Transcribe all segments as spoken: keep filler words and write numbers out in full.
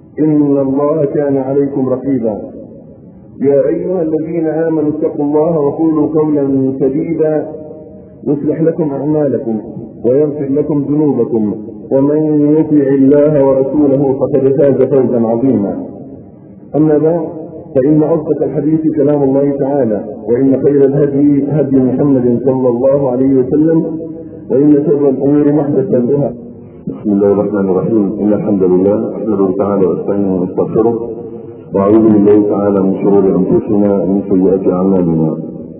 إن الله كان عليكم رقيبا. يا أيها الذين آمنوا اتقوا الله وقولوا قولا سديدا يصلح لكم أعمالكم ويغفر لكم ذنوبكم، ومن يطع الله ورسوله فقد فاز فوزا عظيما. أما بعد، فإن أصدق الحديث كلام الله تعالى، وإن خير الهدي هدي محمد صلى الله عليه وسلم، وإن شر الأمور محدثاتها. بسم الله الرحمن الرحيم. إن الحمد لله نحمده تعالى ونستعينه ونستغفره، وأعوذ بالله تعالى من شرور أنفسنا ومن سيئات أعمالنا.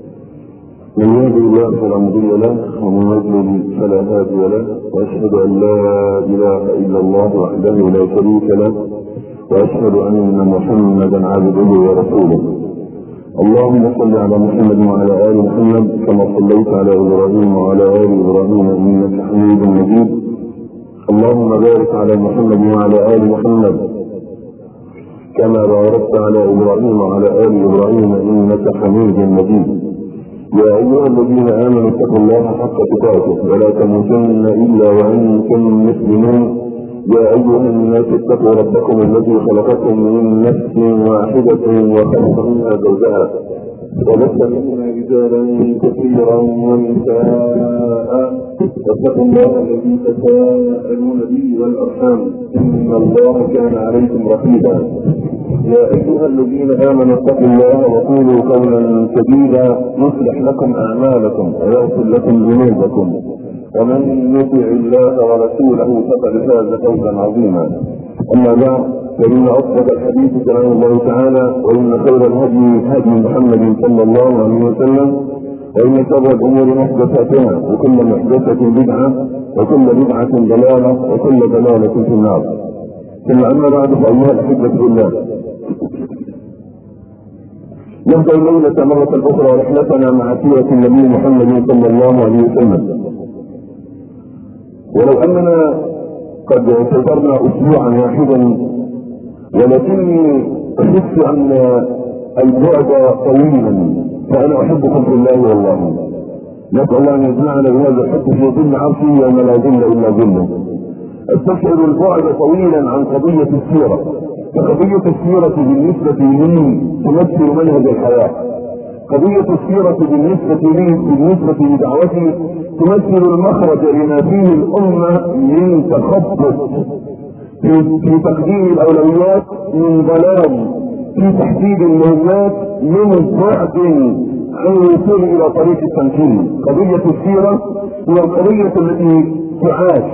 من يهده الله فلا مضل له، ومن يضلل فلا هادي له، وأشهد أن لا إله إلا الله وحده لا شريك له، وأشهد أن محمدا عبده ورسوله. اللهم صل على محمد وعلى آل محمد كما صليت على إبراهيم وعلى آل إبراهيم إنك حميد مجيد. اللهم بارك على محمد وعلى آل محمد كما باركت على إبراهيم وعلى آل إبراهيم إنك حميد مجيد. يا أيها الذين آمنوا اتقوا الله حق تقاته ولا تموتن إلا وأنتم مسلمون. يا أيها الناس اتقوا ربكم الذي خلقكم من نفس واحدة وخلق منها زوجها وبث منها رجالا كثيرا ونساء، واتقوا الله الذي تساءلون به والأرحام إن الله كان عليكم رقيبا. يا أيها الذين آمنوا اتقوا الله وقولوا قولا سديدا يصلح لكم أعمالكم ويغفر لكم ذنوبكم، ومن يطع الله ورسوله فقد فاز فوزا عظيما. أما بعد، فإن أصدق الحديث كلام الله تعالى، وإن خير الهدي هدي محمد صلى الله عليه وسلم، وإن شر الأمور محدثاتها، وكل محدثة بدعة، وكل بدعة ضلالة، وكل ضلالة في النار. ثم أما بعد، فأيها الأحبة بالله، نبدأ الليلة مرة أخرى رحلتنا مع سيرة النبي محمد صلى الله عليه وسلم. ولو أننا قد اعتبرنا أسبوعا واحدا، ولكني أحس أن البعد طويلا، فأنا أحبكم في الله والله. نسأل الله أن يجمعنا بهذا الحب في ظل عرشه يوم لا ظل إلا ظله. استشعر البعد طويلا عن قضية السيرة، فقضية السيرة بالنسبة لي تمثل منهج الحياة. قضية السيرة بالنسبة لي بالنسبة لدعوتي تمثل المخرج لما فيه الأمة من تخبط في, في تقديم الأولويات، من ضلال في تحديد المهمات، من بعد عن الوصول إلى طريق التمكين. قضية السيرة هي القضية التي تعاش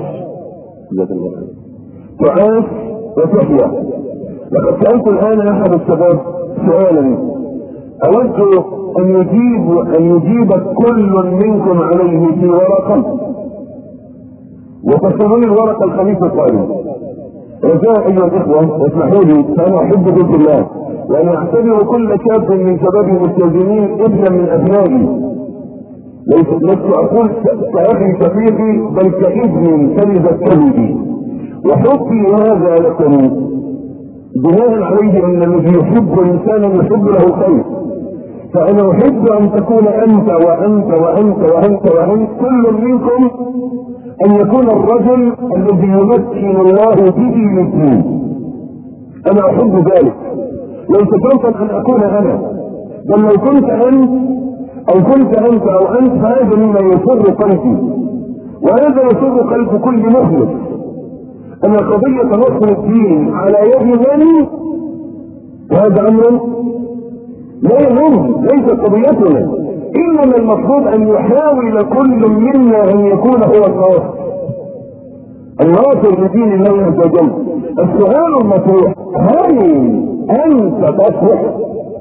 تعاش وتحيا. لقد سألت الآن أحد الشباب سؤالا أود أن يجيب أن يجيب كل منكم عليه في ورقة، وتصلون الورقة الخميس القادم. رجاء أيها الإخوة اسمحوا لي، فأنا أحبكم في الله، وأنا أعتبر كل شاب من شباب المستلزمين ابنا من أبنائي. ليس لست أقول كأخي شقيقي، بل كابن كلمة كلمتي. وحبي هذا لكم بناء عليه أن الذي يحب إنسانا يحب له الخير. فأنا أحب أن تكون أنت وأنت وأنت وأنت وأنت كل منكم أن يكون الرجل الذي يمكن الله به للدين. أنا أحب ذلك، ليس شرطا أن أكون أنا، بل لو كنت أنت أو كنت أنت أو أنت، فهذا مما يسر قلبي، وهذا يسر قلب كل مخلص. أن قضية نصر الدين على يد من هذا أمر لا يهم، ليس قضيتنا. إنما المفروض أن يحاول كل منا أن يكون هو الناصر الناصر لدين الله عز وجل. السؤال المطروح: هل أنت تصلح؟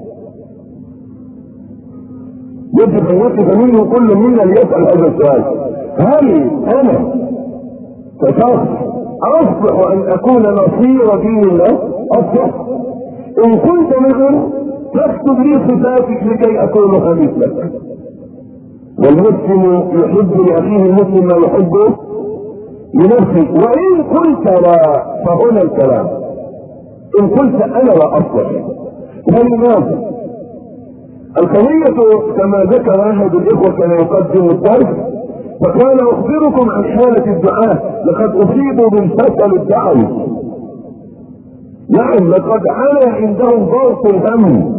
يجب أن يقف منه كل منا ليسأل هذا السؤال: هل أنا كشخص أصلح أن أكون نصير دين الله؟ أصلح. إن كنت منهم فاكتب لي صفاتك لكي أكون مثلك. والمسلم يحب لأخيه المسلم ما يحبه لنفسه. وإن قلت لا، فهنا الكلام. إن قلت أنا لا أصلح، فلماذا؟ القضية كما ذكر أحد الإخوة كان يقدم الدرس، فقال: أخبركم عن حالة الدعاة، لقد أصيبوا بالفشل الدعوي. نعم لقد على عندهم ضغط الهم.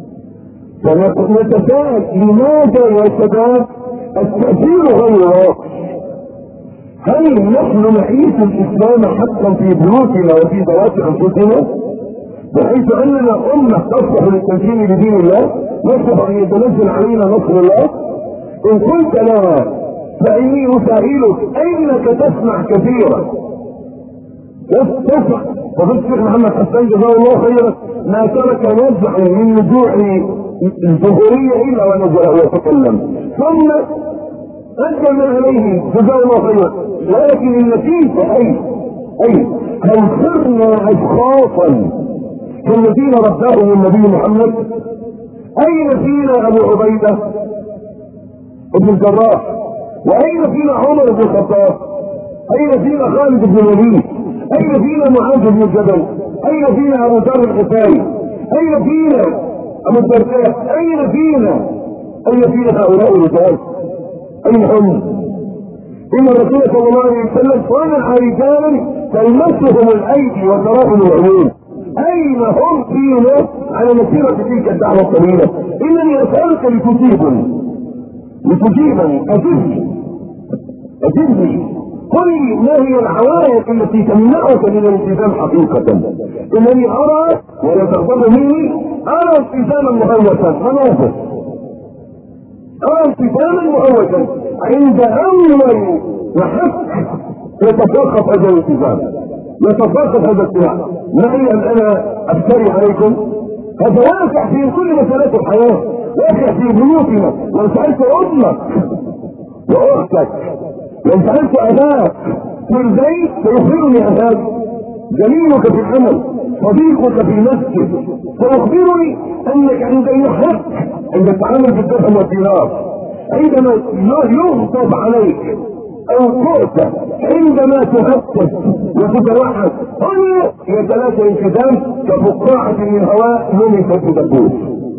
فنتساءل لماذا يا شباب التأثير غير واقع؟ هل نحن نعيش الإسلام حقا في بيوتنا وفي ذوات أنفسنا بحيث أننا أمة تصلح للتمكين بدين الله، نصلح أن يتنزل علينا نصر الله؟ إن قلت لا فإني أسائلك أينك تسمع كثيرا تسمع وفي الشيخ محمد حسان جزاه الله خيرا ما ترك نزع من نزوع الظهورية إلا ونزله وتكلم ثم أجمع عليه جزاه الله خيرا، ولكن النتيجة أي أي هل صرنا أشخاصا كالذين رباهم النبي محمد؟ أين فينا أبو عبيدة ابن الجراح؟ وأين فينا عمر بن الخطاب؟ أين فينا خالد بن الوليد؟ أين فينا معاذ بن جبل؟ أين فينا أبو ذر الغفاري؟ أين فينا أبو الدرداء؟ أين فينا أين فينا هؤلاء الرجال؟ أين هم؟ إن الرسول صلى الله عليه وسلم صنع رجالا تلمسهم الأيدي وتراهم العيون. أين هم فينا على مسيرة تلك الدعوة الطويلة؟ إنني أسألك لتجيبني لتجيبني أجبني أجبني قل لي ما هي العوائق التي تمنعك من الالتزام حقيقة؟ إنني أرى ولا تغضب مني أرى التزاما مهوسا مناظر، أرى التزاما مهوسا عند أول وحق يتفاقف هذا الالتزام، يتفاقف هذا الاتباع. معي أن أنا أفتري عليكم هذا واقع في كل مسألة الحياة، واقع في بيوتنا. وإن سألت أمك وأختك وإن سألت أباك في البيت سيخبرني أباك، زميلك في العمل، صديقك في المسجد سيخبرني أنك عندما حق عند التعامل بالدرهم والدينار، عندما يغضب عليك أو تؤتى، عندما تهتف وتتوحد هنا يتلاشى انقسام كفقاعة من هواء لمست بدبوس.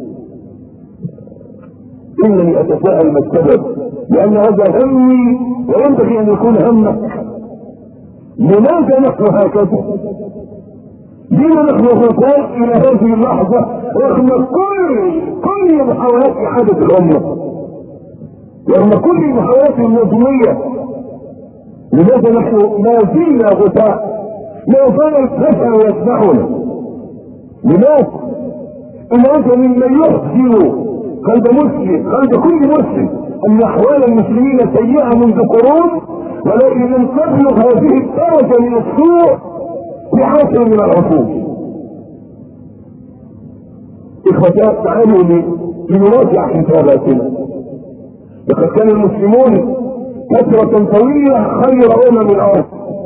إنني أتساءل ما السبب، لأن هذا همي وينبغي أن يكون همك. لماذا نحن هكذا؟ لما نحن غفاء إلى هذه اللحظة رغم كل كل محاولات إعادة الأمة، رغم كل المحاولات النظمية؟ لماذا نحن ما زلنا غفاء؟ ما زال الفشل يتبعنا؟ لماذا؟ إن أنت مما يحزن قلب مسلم، قلب كل مسلم، أن أحوال المسلمين سيئة منذ قرون، ولكن لم تبلغ هذه الدرجة من السوء في عصر من العصور. إخوتات تعالوا لنراجع حساباتنا. لقد كان المسلمون فترة طويلة خير أمم الأرض.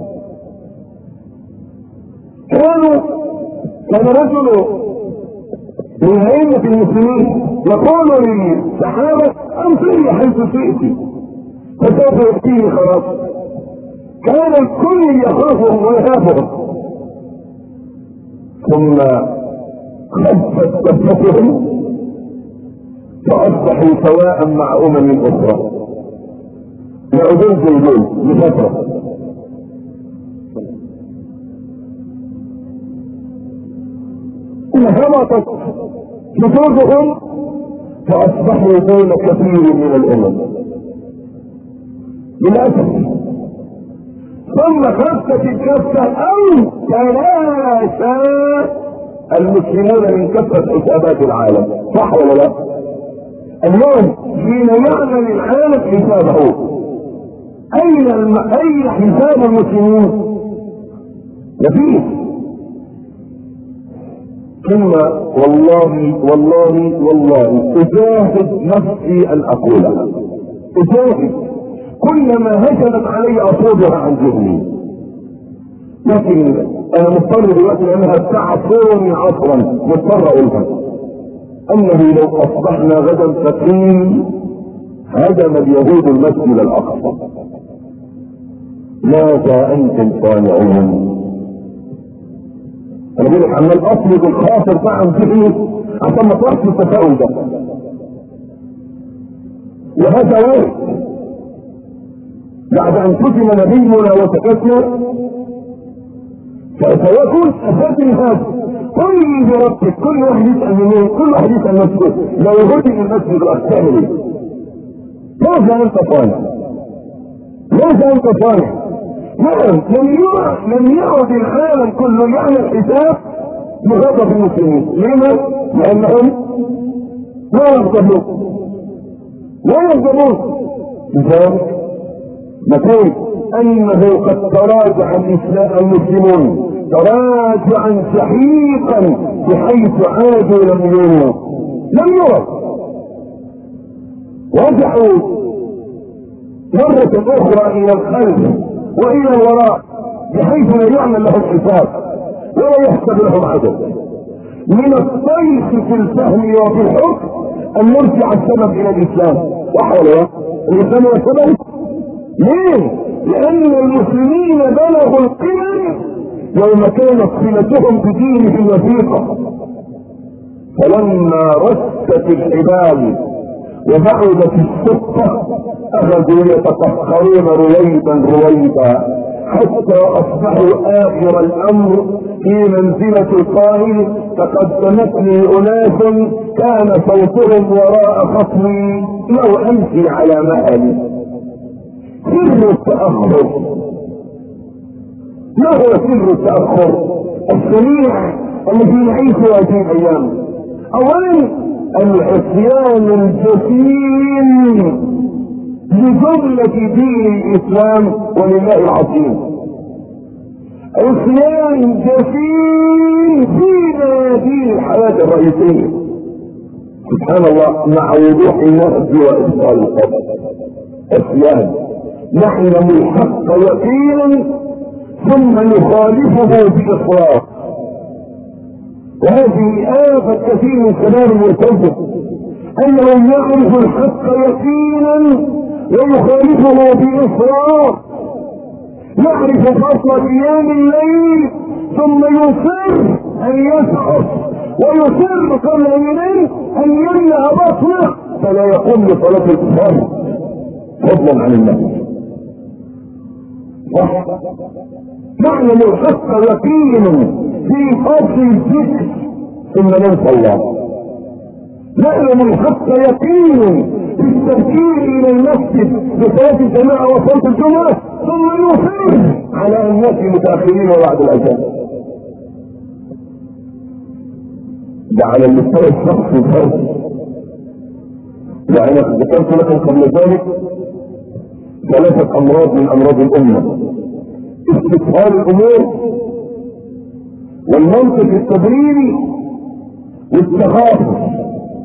كانوا كان رجل من أئمة المسلمين يقول للسحابة أمضي حيث شئت فسوف يأتيني خلاص. كان الكل يخافهم ويهابهم، ثم خفت كفتهم فأصبحوا سواء مع أمم أخرى. يعودون زيدون لفترة، هبطت جسودهم فأصبحوا دون كثير من الأمم للأسف. ثم خفت الكفة أو تلاشى المسلمون من كفة حسابات العالم، صح ولا لا؟ اليوم حين يعمل العالم حسابه أين الم... أين حساب المسلمين؟ مفيش. ثم والله والله والله أجاهد نفسي أن أقولها، أجاهد كلما هجمت علي أصوبها عن ذهني، لكن أنا مضطر دلوقتي لأنها تعصرني عصرا، مضطر أقولها أنه لو أصبحنا غدا فقير هدم اليهود المسجد الأقصى. ماذا أنتم صانعون؟ أنا بقول لك عمال أطلب الخاطر بتاع ذهني عشان ما تروحش التفاؤل ده، وهذا وارد بعد أن ختم نبينا وسكتنا فيكون أفاتني هذا قل لي بربك. كل واحد يسأل منين؟ كل واحد يسأل نفسه لو يهودي من المسجد الأكثر لي ماذا أنت صالح؟ ماذا أنت صالح؟ نعم لم يعد العالم كله يعمل حساب لغضب المسلمين. لما؟ لأنهم لا يغضبون لا يغضبون لذلك نقول أنه قد تراجع الإسلام المسلمون تراجعا سحيقا بحيث عادوا لم يروا لم يروا رجعوا مرة أخرى إلى الخلف وإلى الوراء بحيث لا يعمل لهم حساب ولا يحسب لهم عدد. من الطيف في الفهم وفي الحكم أن نرجع السبب إلى الإسلام. وحوله الإسلام هو السبب. ليه؟ لأن المسلمين بلغوا القمم يوم كانت صلتهم بدينهم وثيقة، فلما رست الحبال وبعدت السقة أخذوا يتفخرون رويدا رويدا حتى أصبحوا آخر الأمر في منزلة القائل تقدمتني أناس كان صوتهم وراء خصمي لو أمشي على مهلي. سر التأخر ما هو سر التأخر السريع الذي نعيش هذه الأيام؟ أولا العصيان الجسيم لجملة دين الإسلام ولله العظيم. عصيان جسيم في ميادين الحياة الرئيسية سبحان الله مع وضوح النهج وإبطال القدر. عصيان نعلم الحق يقينا ثم نخالفه بإصرار، وهذه آفة كثير من شباب المرتد أنهم يعرفوا الحق يقينا ويخالفه بإصرار. يعرف فصل قيام الليل ثم يصر أن يسخط ويصر قبل يومين أن يمنع بطنه فلا يقوم بصلاة الكفار فضلا عن النبي. نعلم الحق يقينا في فصل الذكر ثم ننسى الله. نعلم الحق يقينا في التفكير الى المسجد بصلاة الجماعة وصلاة الجمعة ثم يصر على ان ناتي متاخرين وبعد الاذان. ده على المستوى الشخصي الفردي. يعني ذكرت لكم قبل ذلك ثلاثة امراض من امراض الامة: استسهال الامور والمنطق التبريري والتغافل.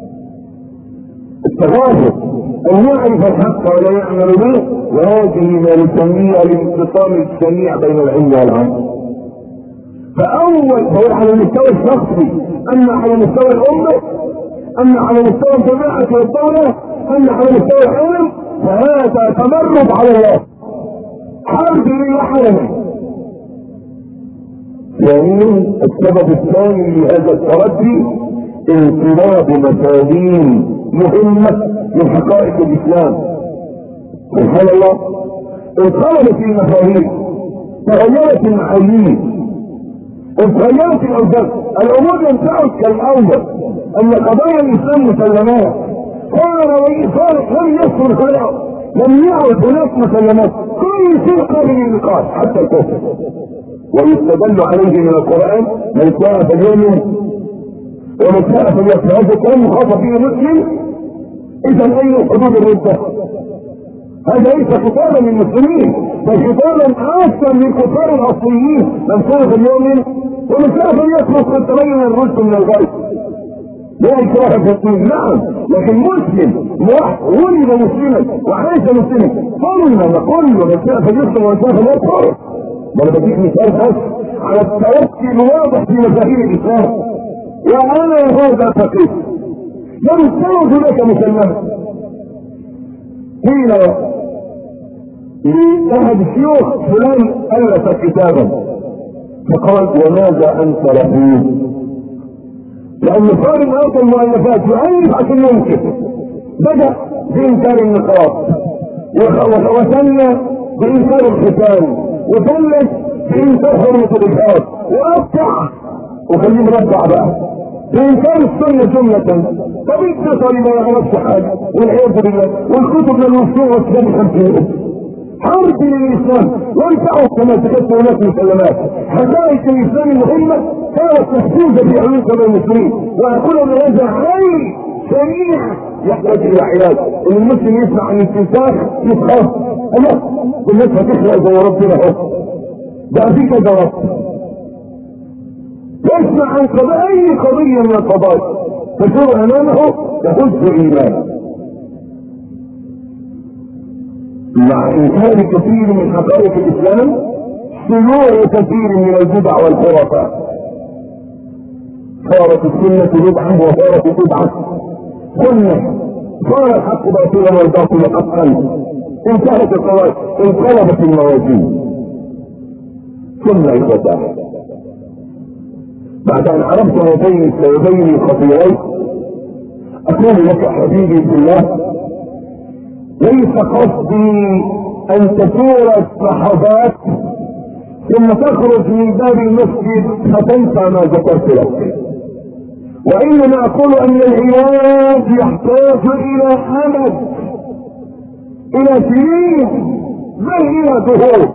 التغافل ان يعرف الحق ولا يعمل به، وهذه ما نسميها الانفصام السريع بين العلم والعمل. فاول فهو على المستوى الشخصي، اما على مستوى الامه، اما على مستوى الجماعه والدوله، اما على مستوى العلم، فهذا تمرد على الله، حرب للحرمه. ثانيا السبب الثاني لهذا التردي انقراض مفاهيم مهمة من حقائق الإسلام. سبحان الله انقرضت المفاهيم، تغيرت المعايير، اتغيرت الأوزان. الأمور لم تعد كالأول، أن قضايا الإسلام مسلمات صارت لم يصل خلقه، لم يعد هناك مسلمات، كل شيء قابل للنقاش حتى الكفر. ويستدل عليه من القرآن: من شاء فليؤمن ومن شاء فليكفر. هذا كان مخاطب به مسلم. اذا اين حدود الردة؟ هذا ليس خطابا للمسلمين، بل خطابا خاصا للكفار الاصليين: من شاء فليؤمن ومن شاء فليكفر، قد تبين الرشد من الغي. لا اكراه في الدين. نعم، لكن مسلم ولد مسلما وعاش مسلما. قلنا نقول من شاء فليكفر ومن شاء فليكفر. وانا بديك مثال بس على التوكل الواضح في مفاهيم الاسلام. وانا هذا فقيه لم تعد لك مسلمة. قيل لأحد الشيوخ: فلان ألف كتابا، فقال: وماذا أنت له؟ لأن صار أعطى المؤلفات يعرف عشان ينكر. بدأ بإنكار النقاط، وثنى بإنكار الختان، وثلث بإنكار حرمة الإجهاض وأبطع وخليه مربع بقى بإنكار السنة سنة. طب انت طالب ما يعرفش حاجة والعياذ بالله والكتب للمسلمين والسلام خمسين حرب للإسلام وانفعوا كما تكتب هناك مسلمات. حقائق الإسلام المهمة كانت محفوظة في عيون كل المسلمين، وأقول أن هذا خير شريع يحتاج إلى علاج. إن المسلم يسمع عن الانتفاخ يتخاف خلاص الناس هتخلق زي ربنا اهو ده في كذا رب. يسمع عن قضاء أي قضية من القضايا تشور أمامه تحس إيمان، مع إنكار كثير من حقائق الإسلام شيوع كثير من البدع والخرافات. صارت السنة بدعة وصارت البدعة سنة، صار الحق باطلا والباطل حقا، انتهت القواعد انقلبت الموازين. ثم إخوتاه بعد أن عرفت هذين السببين الخطيرين أقول لك حبيبي في الله ليس قصدي أن تسور الصحابات ثم تخرج من باب المسجد فتنسى ما ذكرت لك، وإنما أقول أن العلاج يحتاج إلى أمد، إلى سنين، بل إلى دهور.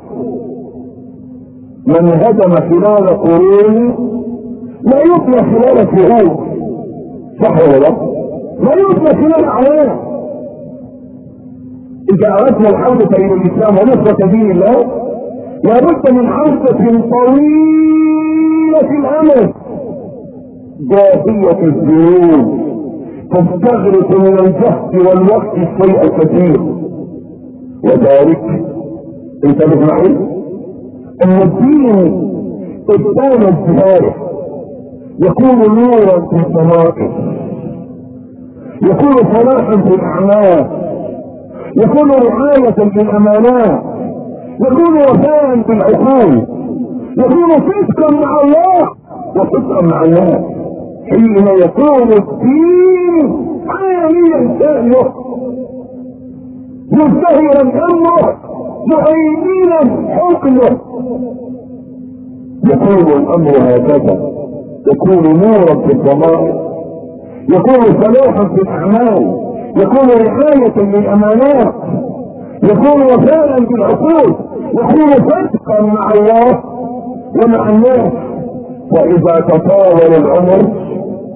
من هدم خلال قرون لا يبنى خلال شهور، صح ولا لا؟ لا يبنى خلال أعوام. إذا أردنا العودة إلى الإسلام ونصرة دين الله لابد من عودة طويلة الأمد جاهية الذنوب تستغرق من الجهد والوقت الشيء الكثير. وذلك انتبه معي ان الدين قدام الزهاية يكون نورا في السماء، يكون صلاحا في الاعمال، يكون رعاية للامانات، يكون وفاء بالعقول، يكون صدقا مع الله وصدقا مع الناس. حين يكون الدين عاليا شأنه مزدهرا امره مهيمنا حكمه يكون الامر هكذا، يكون نورا في الضمائر، يكون صلاحا في الاعمال، يكون رعاية للامانات، يكون وفاء بالعقول، يكون صدقا مع الله ومع الناس. واذا تطاول العمر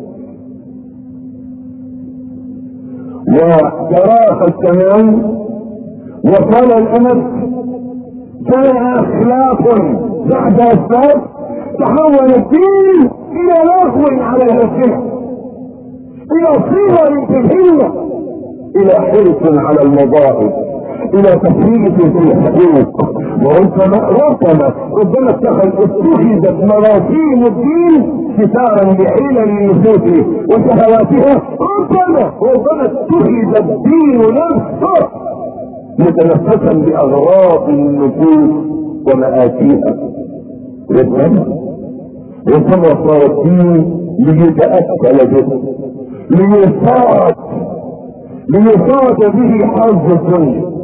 وتراخى الزمان وطال الامد جاء اخلاق بعد اسباب تحول الدين الى لغو على الالسنه، الى صغر في الهمه، الى حرص على المظاهر، الى تفريط في الحقوق. وربما ربما ربما اتخذت مراسيم الدين ستارا لعلل النفوس وشهواتها، ربما ربما اتخذ الدين نفسه متنفسا باغراض النفوس ومآتيها. ربما ربما صار الدين ليتأكل به، ليصاد ليصاد به حظ الدنيا.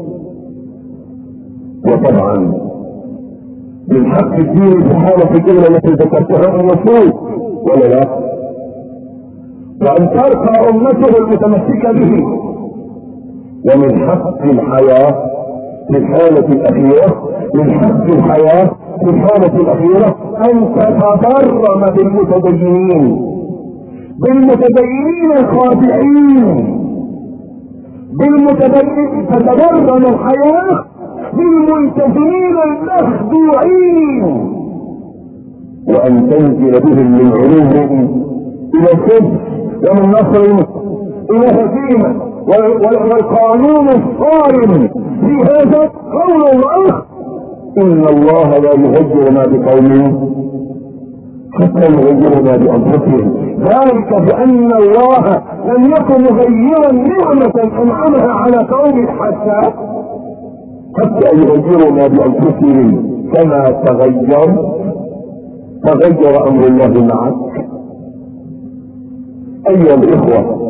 وطبعا من حق الدين سبحانه في الجمله التي ذكرتها النصوص ولا لا؟ وان ترقى امته المتمسكه به. ومن حق الحياه في الحاله الاخيره، من حق الحياه في الحاله الاخيره ان تتضرم بالمتدينين، بالمتدينين الخاضعين، بالمتدينين تتضرم الحياه بالملتزمين المخدوعين، وان تنزل بهم من علوهم الى كفر ومن نصر الى هزيمه. والقانون الصارم في هذا قول الله ان الله لا يغير ما بقوم حتى يغيروا ما بانفسهم، ذلك بان الله لم يكن مغيرا نعمه انعمها على قوم حتى حتى يغيروا ما بانفسهم كما تغير تغير امر الله معك. ايها الاخوه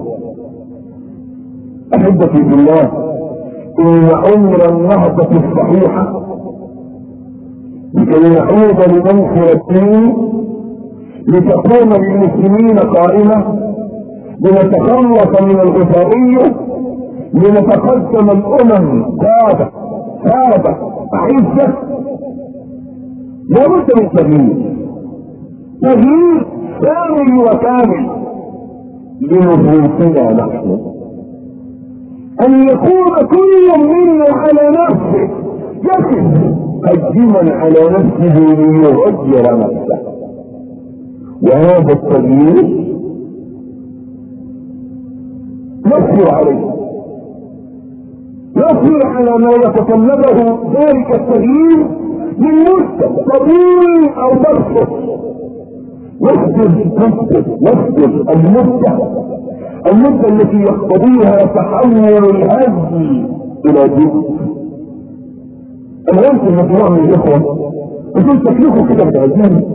احبتي بالله، ان عمر النهضه الصحيحه لكي نعود لننصر الدين، لتكون للمسلمين قائمة، لنتخلص من الغثائية، لنتقدم الأمم قادة قادة عزة. لا بد من تغيير، تغيير كامل وكامل لنفوسنا نحن، أن يكون كل منا على نفسه يقف قدما على نفسه ليغير نفسه. وهذا التغيير يصبر عليه، يصبر على ما يتطلبه ذلك التغيير من مدة طويل او بسيط. يصبر يصبر يصبر المدة المدة التي يقتضيها تحول الهزم الى جد. الغرس المجموعة من الاخوة يقول تكلفه كده بتعزيني،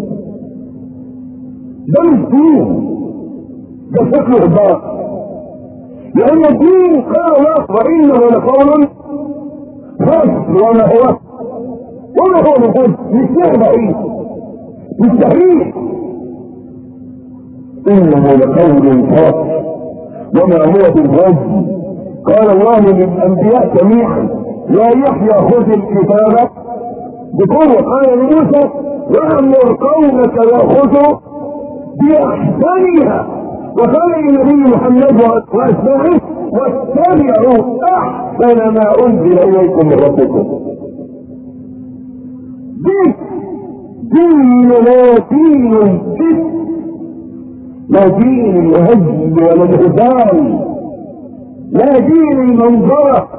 ده مش دين، ده شكله عبارة. لأن الدين قال الله وإنه لقول فصل وما هو وما هو مفصل، مش لعبة ايه، مستحيل. إنه لقول فصل وما هو بالغزو. قال الله للأنبياء جميعا يا يحيى خذ الكتاب بقوة. قال لموسى وأمر قومك يأخذوا بأحسنها. وقال النبي محمد وأتباعه واتبعوا أحسن ما أنزل إليكم من ربكم. دين دين لا دين الجد، لا دين الهزل ولا الهزال، لا دين المنظرة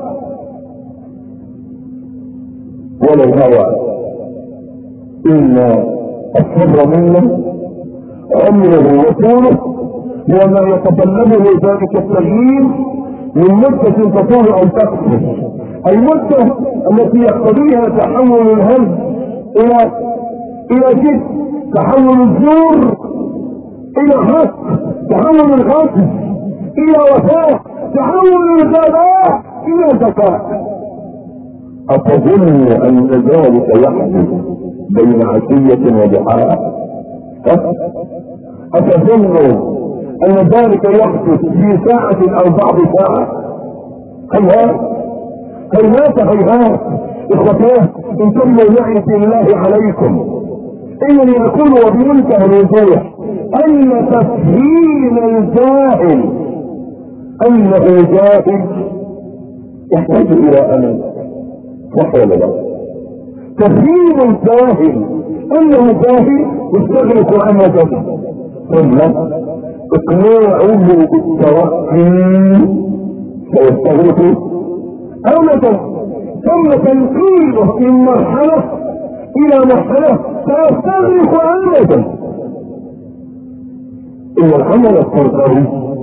ولا الهوى. إن السر منه عمره وطوله وما يتطلبه ذلك التغيير من مدة تطول او تقصر. المدة التي يقتضيها تحول الهز الى الى جد، تحول الزور الى حق، تحول الغصب الى وفاء، تحول الغباء الى ذكاء. أتظن أن ذلك يحدث بين عشية وضحاها؟ أتظن أن ذلك يحدث في ساعة أو بعض ساعة؟ هيهات هيهات هيهات. إخوتاه انتبهوا معي في الله عليكم، إنني أقول وبمنتهى الوضوح أن تفهيم الجاهل أنه جاهل يحتاج إلى أمل. صح ولا لا؟ تفهيم الجاهل أنه جاهل يستغرق أمدا، ثم اقناعه بالتوكل فيستغرق أمدا، ثم تنقيله من مرحلة إلى مرحلة فيستغرق أمدا. إن العمل التربوي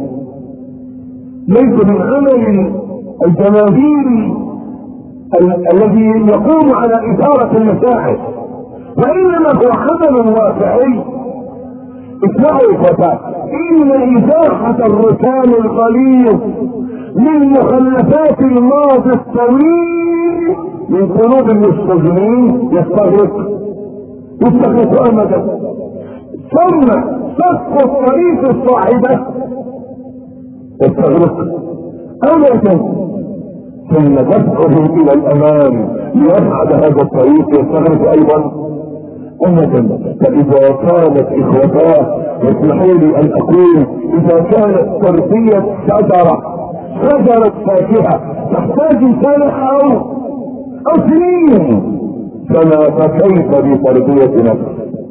ليس من عمل الجماهير الذي يقوم على إثارة المشاعر، وإنما هو عمل واقعي. اسمعوا الفتاة، إن إزاحة الرسال الغليظ من مخلفات الماضي الطويل من قلوب المستجنين يستغرق يستغرق أمدا، ثم صف الطريق الصاعدة يستغرق أمدا، ثم دفعه الى الامام ليصعد هذا الطريق يستغرق ايضا امدا. فاذا كانت اخوتاه يسمحوا لي ان اقول اذا كانت تربية شجرة شجرة فاكهة تحتاج سنة او او سنين، فما فكيف بتربية نفس،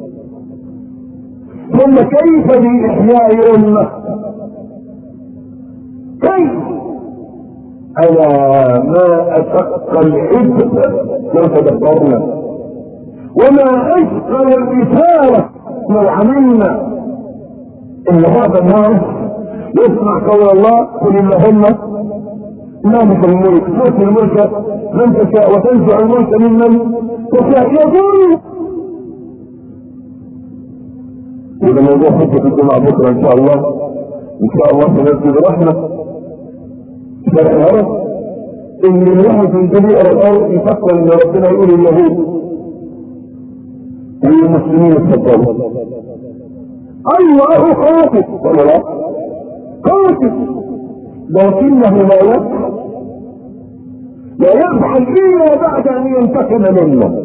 ثم كيف باحياء امة؟ كيف؟ على ما اشق الحب لو تدبرنا، وما اشقى الرسالة لو عملنا. ان هذا الناس يسمع قول الله قل اللهم مالك الملك تؤتي الملك من تشاء وتنزع الملك ممن تشاء، يقول هذا موضوع خطة الجمعة بكرة ان شاء الله، ان شاء الله سننزل برحمة. فالعرف ان الواحد ينزل يقرا الارض يفكر ان ربنا يقول اليهود المسلمين اتفضلوا. الله قاتل ولا لا؟ قاتل، لكنه لا يفعل لا يفعل الا بعد ان ينتقم منه.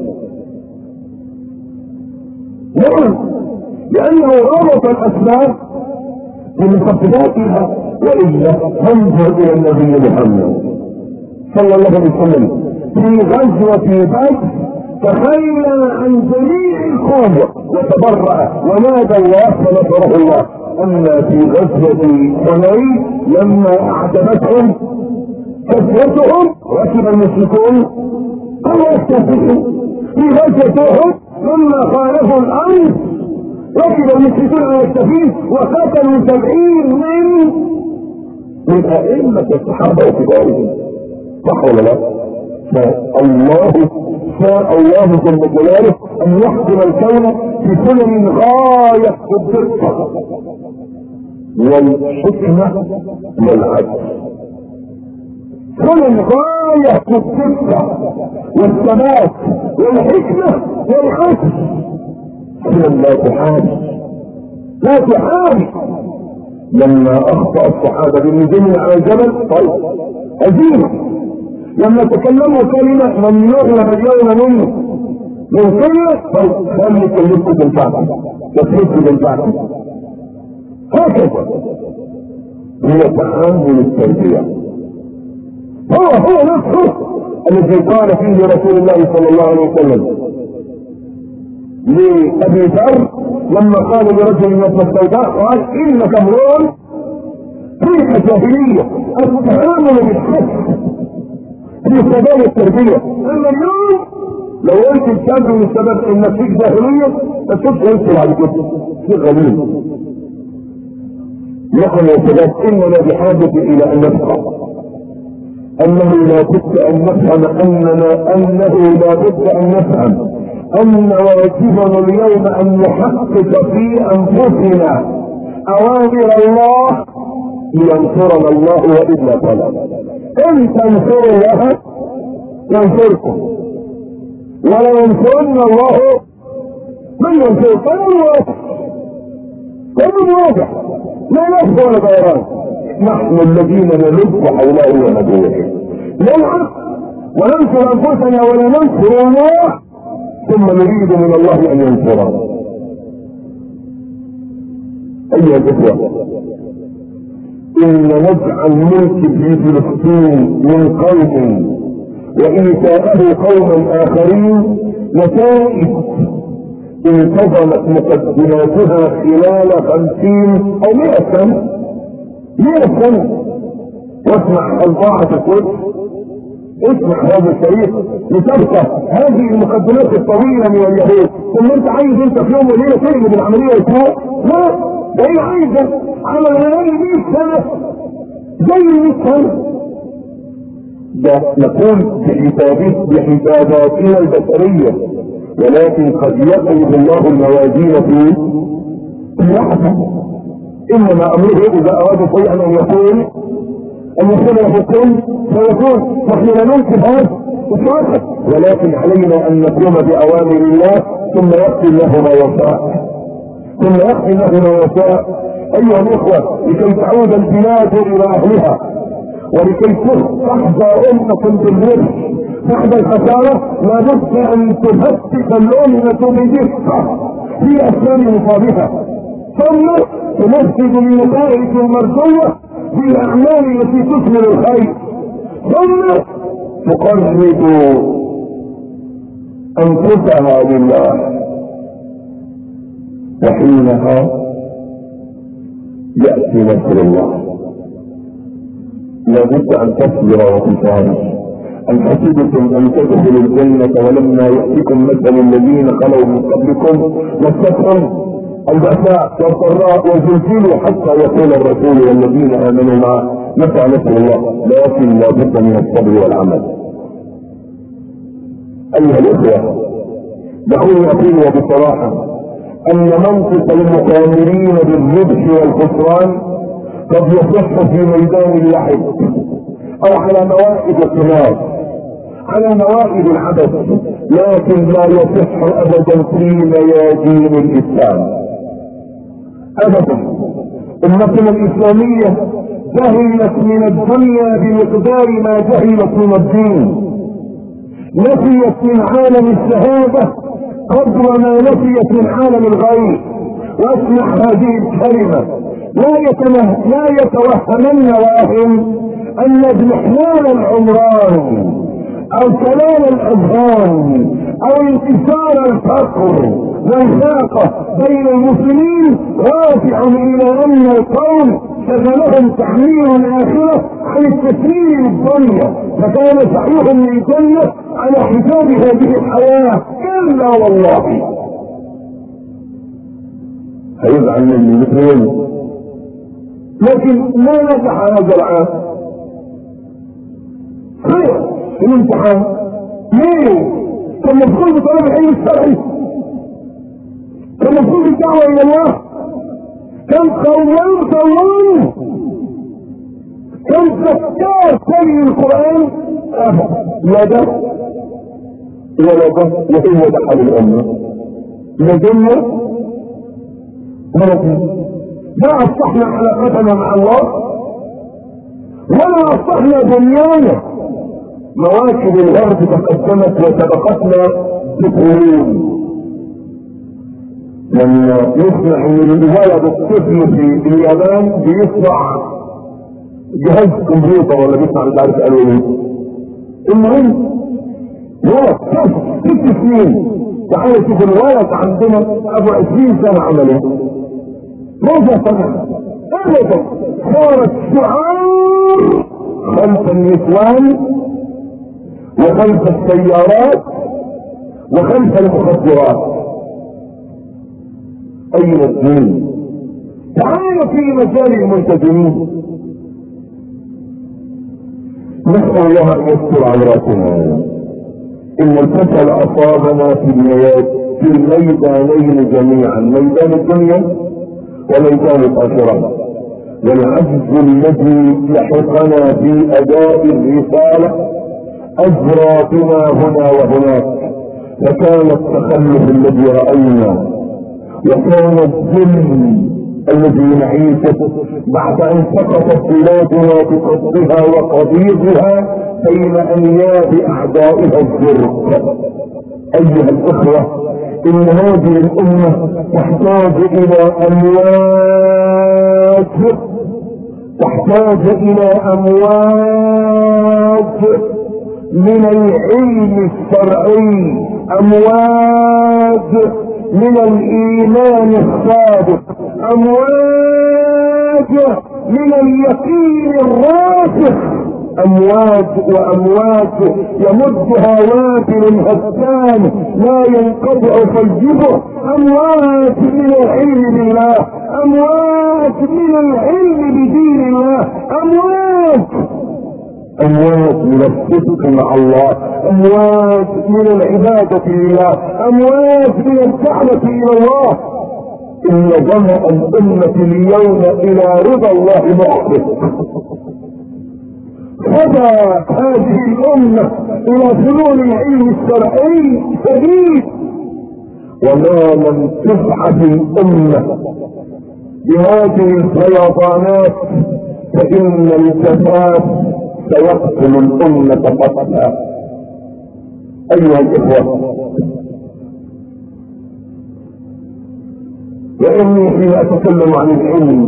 نعم، لانه ربط الاسباب بمقدماتها، والا انظر الى النبي محمد صلى الله عليه وسلم في غزوه بدر تخلى عن جميع القوة وتبرأ ونادى الله فنصره الله. اما في غزوة حنين لما اعجبتهم كثرتهم ركب المشركون او يستهزئوا. في غزوة احد لما خالفوا الامر ركب المشركون على السفينة وقتلوا سبعين من من ائمة الصحابة وكبارهم. صح ولا لا؟ فالله شاء الله جل جلاله ان يحكم الكون في سنن غاية الدقة والحكمة والعدل. سنن غاية الدقة والثبات والحكمة والعدل. سنن لا تحارب لا تحارب. لما اخطأ الصحابة بالنزول على الجبل طيب عزيمة، لما تكلموا كلمة من يغلب اليوم منه من كلمة طيب خلي كلمته تنفعكم تفريقه تنفعكم. هكذا هي تعامل التربية. هو هو نفسه الذي قال فيه رسول الله صلى الله عليه وسلم لأبي ذر لما قال لرجل من السوداء قال انك امرؤ ريح جاهلية التعامل بالحق في سبب التربية. اما اليوم لو قلت الكلب من سبب انك فيك جاهلية فتبقى انت بعد كده في غليل. نحن يا شباب اننا بحاجة الى ان نفهم انه لا بد ان نفهم اننا انه لا بد ان نفهم ان واجبنا اليوم ان نحقق في انفسنا اوامر الله لينصرنا الله والا فلا. ان تنصروا الله ينصركم ولا ينصرن الله من ينصركم. كلام واضح كلام واضح لا نفس ولا دوران. نحن الذين نلف حوله وندوره نلعب وننصر انفسنا ولا ننصر الله ثم نريد من الله ان ينصرنا. ايها الاخوه ان نزع الملك في فلسطين من قوم وايتاءه قوما اخرين نتائج انتظمت مقدماتها خلال خمسين او مئة سنة مئة سنة. واسمع الضاعة القدس، اسمع هذا الشريف لتبقى هذه المقدمات الطويلة من اليهود. ثم انت عايز انت في يوم وليلة تقلب العملية وتروح؟ لا، ده هي عايزة على الاقل مئة سنة زي مئة سنة. ده نقول بحساباتنا البشرية، ولكن قد يقلب الله الموازين في لحظة. انما امره اذا اراد شيئا ان يقول ان يكون يكون فيكون. نحن لا ننكر هذا اطلاقا، ولكن علينا ان نقوم باوامر الله ثم يقضي الله ما يشاء ثم يقضي الله ما يشاء. ايها الاخوه لكي تعود البلاد الى اهلها ولكي تحظى امه بالربح بعد الخساره لابد ان تفتح الامه بدقه في اسباب مصابها ثم تنفذ النتائج المرجوه في الاعمال التي تثمر الخير ثم تقرب انفسها لله. وحينها ياتي نصر الله. لابد ان تصبر وتصابر. أم حسبتم أن تدخلوا الجنة ولما يأتكم مثل الذين خلوا من قبلكم مستهم البأساء والضراء وزلزلوا حتى يقول الرسول والذين آمنوا معه متى نصر الله. لكن لابد من الصبر والعمل. أيها الأخوة دعوني أقول وبصراحة أن منطق المقامرين بالربح والخسران قد يصح في ميدان اللحم أو على موائد القمار على موائد العبث، لكن لا يصح ابدا في ميادين الاسلام ابدا. امتنا الاسلاميه جهلت من الدنيا بمقدار ما جهلت من الدين، نفيت من عالم الشهاده قدر ما نفيت من عالم الغيب. واسمع هذه الكلمه، لا يتوه... لا يتوهمن واهم ان اضمحلال العمران او كلام الاذهان او انتصار الفقر والفاقه بين المسلمين رافع الى ان القوم شغلهم تحمير الاخره عن التسليم الدنيا، فكان سعيهم للجنه على حساب هذه الحياه. كلا والله هيزعل من المثلين، لكن ما نجح هذا العام. خير الامتحان ليه؟ كان مدخول بطلب العلم الشرعي، كان مدخول بالدعوه الى الله، كان قومت الله، كان تذكار كل القران ابدا. لا ده ولا ده وهو دخل الامه لا جنه ولا دين. لا اصلحنا علاقتنا مع الله ولا اصلحنا دنيانا. مواكب الارض تقدمت وسبقتنا بقرون. لما نسمع ان الولد الطفل في اليابان بيصنع جهاز كمبيوتر ولا بيصنع مش عارف قالوا ايه، المهم ولد طفل ست سنين. تعالوا شوف الولد عندنا ابو عشرين سنه عمل ايه؟ ماذا صنع؟ ابدا صارت شعار خلف النسوان وخلف السيارات وخلف المخدرات. اين الدين؟ تعالوا في مجال الملتزمين. نسأل الله ان يستر عوراتنا. ان الفشل اصابنا في في الميدانين جميعا، ميدان الدنيا وميدان الاخره، والعجز الذي لحقنا في اداء الرساله اجرى بنا هنا وهناك، فكان التخلف الذي راينا وكان الذل الذي نعيشه بعد ان سقطت بلادنا بقصدها وقضيضها بين انياب اعدائها الزرق. ايها الاخوه، ان هذه الامه تحتاج الى امواج، تحتاج الى امواج من العلم الشرعي، امواج من الايمان الصادق، امواج من اليقين الراسخ، امواج وامواج يمدها وابل هدان لا ينقطع فيجبه، امواج من العلم بالله، امواج من العلم بدين الله، امواج امواج من الصدق مع الله، امواج من العبادة لله، امواج من الدعوة الى الله. ان جمع الامة اليوم الى رضا الله مخلص. هدى هذه الامة الى فنون العلم الشرعي شديد، وما لم تسعد الامة بهذه الفيضانات فان الجفاف سيقتل الامة قتلا. ايها الاخوة، واني حين اتكلم عن العلم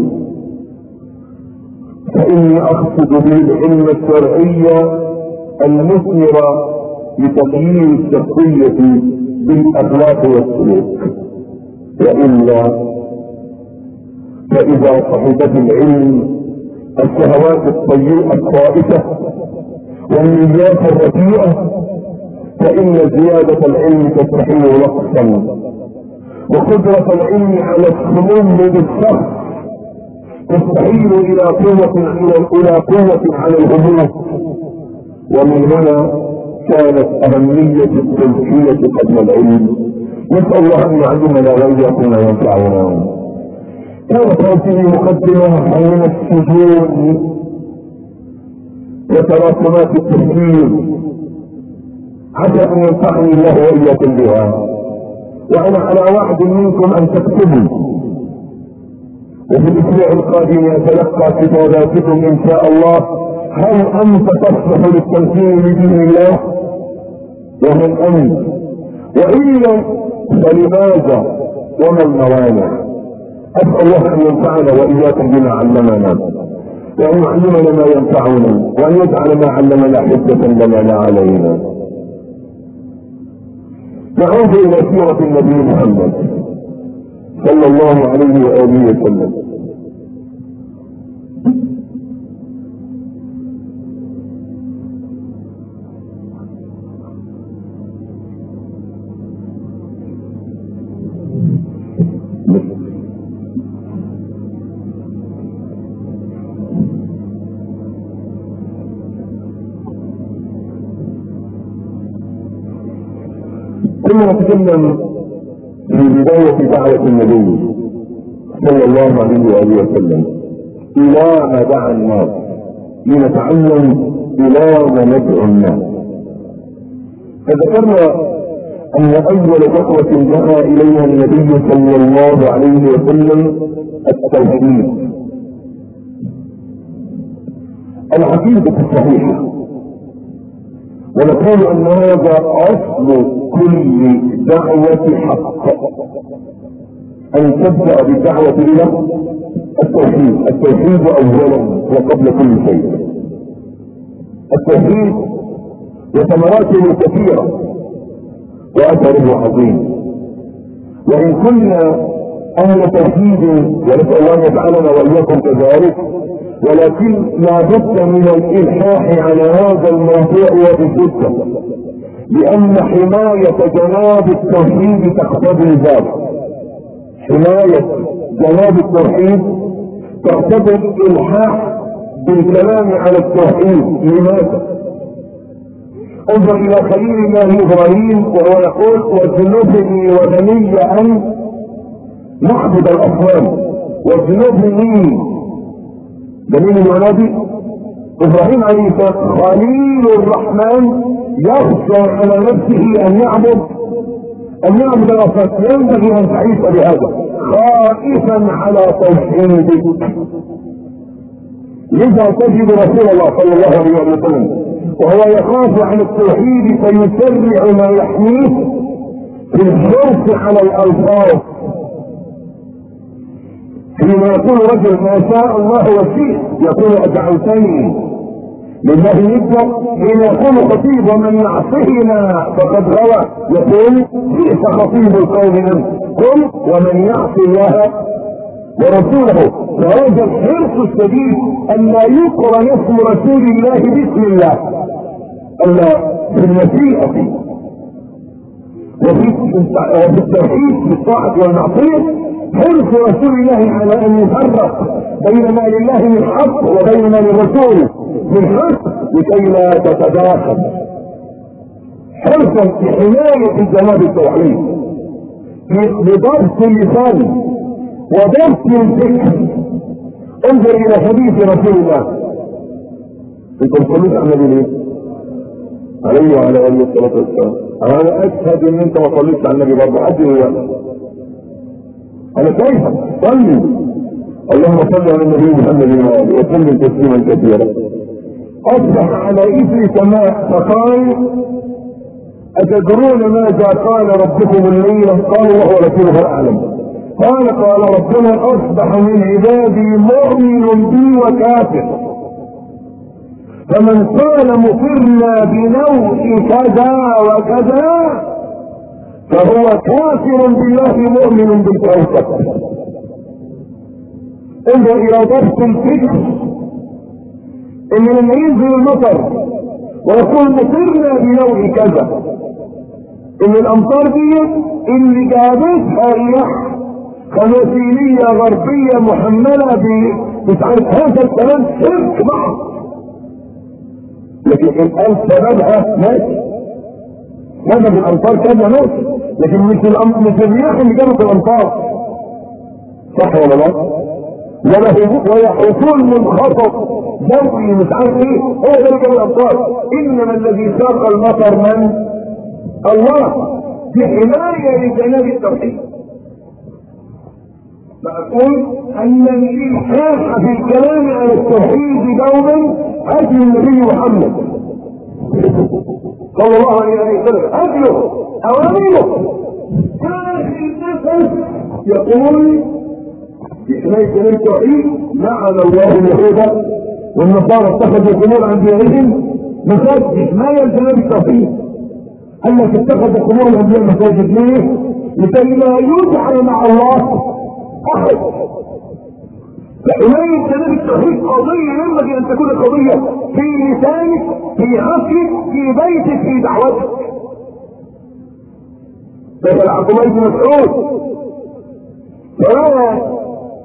فاني اقصد به العلم الشرعي المثمر لتغيير الشخصية بالاخلاق والسلوك، والا فاذا صحبت العلم الشهوات الطيئة الطائفة والنيات الرديئة فان زيادة العلم تستحيل نقصا، وقدرة العلم على السموم بالشخص تستحيل الى قوة الى قوة على الهموم. ومن هنا كانت اهمية التزكية قبل العلم. نسأل الله ان يعلمنا واياكم وينفعنا. كانت هذه مقدمة حول السجون وتراكمات التفكير عسى ان ينفعني الله واياكم بها. وانا على واحد منكم ان تكتبوا، وفي الاسبوع القادم يتلقى كتاباتكم ان شاء الله. هل انت تصلح للتمثيل بدين الله؟ ومن انت؟ والا فلماذا؟ وما الموانع؟ اسال الله ان ينفعنا واياكم بما علمنا، وان يعلمنا ما ينفعنا، وان يجعل ما علمنا حجه لنا لا علينا. نعود الى سيره النبي محمد صلى الله عليه واله وسلم. كنا نتكلم في بداية دعوة النبي صلى الله عليه وآله وسلم إلى ما دعا الناس، لنتعلم إلى ما ندعو الناس. فذكرنا أن أول دعوة دعا إليها النبي صلى الله عليه وسلم التوحيد، العقيدة الصحيحة. ونقول أن هذا أصل كل دعوة حق، أن تبدأ بالدعوة إلى التوحيد. التوحيد أولا وقبل كل شيء. التوحيد وثمراته كثيرة وأثره عظيم، وإن كنا أهل توحيد ونسأل الله أن يجعلنا وإياكم كذلك، ولكن لا بد من الإلحاح على هذا الموضوع وبشدة، لأن حماية جناب التوحيد تقتضي ذلك. حماية جناب التوحيد تقتضي الإلحاح بالكلام على التوحيد. لماذا؟ انظر إلى خليل الله إبراهيم وهو يقول: واجنبني وبني أن نعبد الأصنام. واجنبني دليل المنادي إبراهيم عليه السلام خليل الرحمن يخشى على نفسه أن يعبد أن يعبد الأصنام. ينبغي أن تعيش بهذا خائفا على توحيدك. لذا تجد رسول الله صلى الله عليه وسلم وهو يخاف عن التوحيد فيسرع ما يحميه في الحرص على الألفاظ. حينما يقول رجل ما شاء الله وشئت يقول أجعلتني لله ندا. حين يقول خطيب ومن يعصينا فقد غوى يقول بئس خطيب القوم انت. قل ومن يعصي الله ورسوله. فهذا الحرص الشديد ان لا يقرن اسم رسول الله باسم الله الا في المشيئة وفي التوحيد في الطاعة والمعصية. حرص رسول الله على ان يفرق بين ما لله من حق وبين ما للرسول من حق لكي لا تتداخل. حرصا في حماية جناب التوحيد بضبط اللسان وضبط الفكر. انظر الى حديث رسول الله. انتم صليت على النبي ليه؟ عليه وعلى اله الصلاه والسلام. انا اشهد ان انت ما صليتش على النبي برضه. حد يقول انا كيف صلي. اللهم صل على النبي محمد وآله وسلم تسليما كثيرا. اصبح على اثر سماء فقال: اتدرون ماذا قال ربكم الليله؟ قال الله ورسوله اعلم. قال قال ربنا: اصبح من عبادي مؤمن بي وكافر، فمن قال مطرنا بنوء كذا وكذا فهو كافر بالله مؤمن بالكوكب. انظر الى ضبط الفكر. ان لما ينزل المطر ويقول مطرنا بنوع كذا، ان الامطار دي اللي جابتها رياح خماسينية غربية محملة بتعرف هذا الكلام شرك معه. لكن ان قال سببها ماشي، سبب الامطار كذا ماشي، لكن مش مش الرياح اللي جابت الامطار. صح ولا لا؟ ولا حصول منخفض ضوئي مش عارف ايه هو ده اللي جاب الامطار. انما الذي ساق المطر من الله بحماية لجناب التوحيد. فأقول أن الإلحاح في الكلام عن التوحيد دوما هدي النبي محمد صلى الله عليه وسلم، هديه أوامره. يقول بحماية جناب التوحيد لعن الله اليهود والنصارى اتخذوا قبور أنبيائهم مساجد. حماية جناب التوحيد. قال لك اتخذ قبور الأنبياء مساجد ليه؟ لكي لا يدعى مع الله أحد. فحماية جناب التوحيد قضية ينبغي أن تكون قضية في لسانك، في عقلك، في بيتك، في دعوتك. مثل عبد الله بن مسعود فروى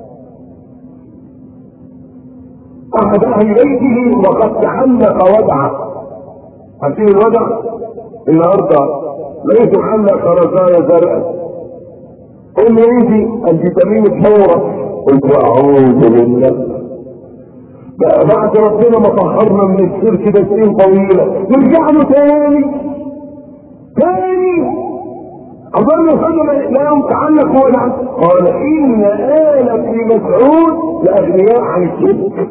أحد أهل بيته وقد تعلق ودعا. عارفين الودع؟ النهارده لقيته معلق خرزانة زرقاء. قل لي ايدي الفيتامين الحورة. قلت اعوذ بالله. بقى بعد ربنا ما طهرنا من الشرك ده سنين طويلة نرجع له تاني تاني. اظن الحجم الاسلام تعلق ودعا. قال ان آل ابن مسعود لاغنياء عن الشرك.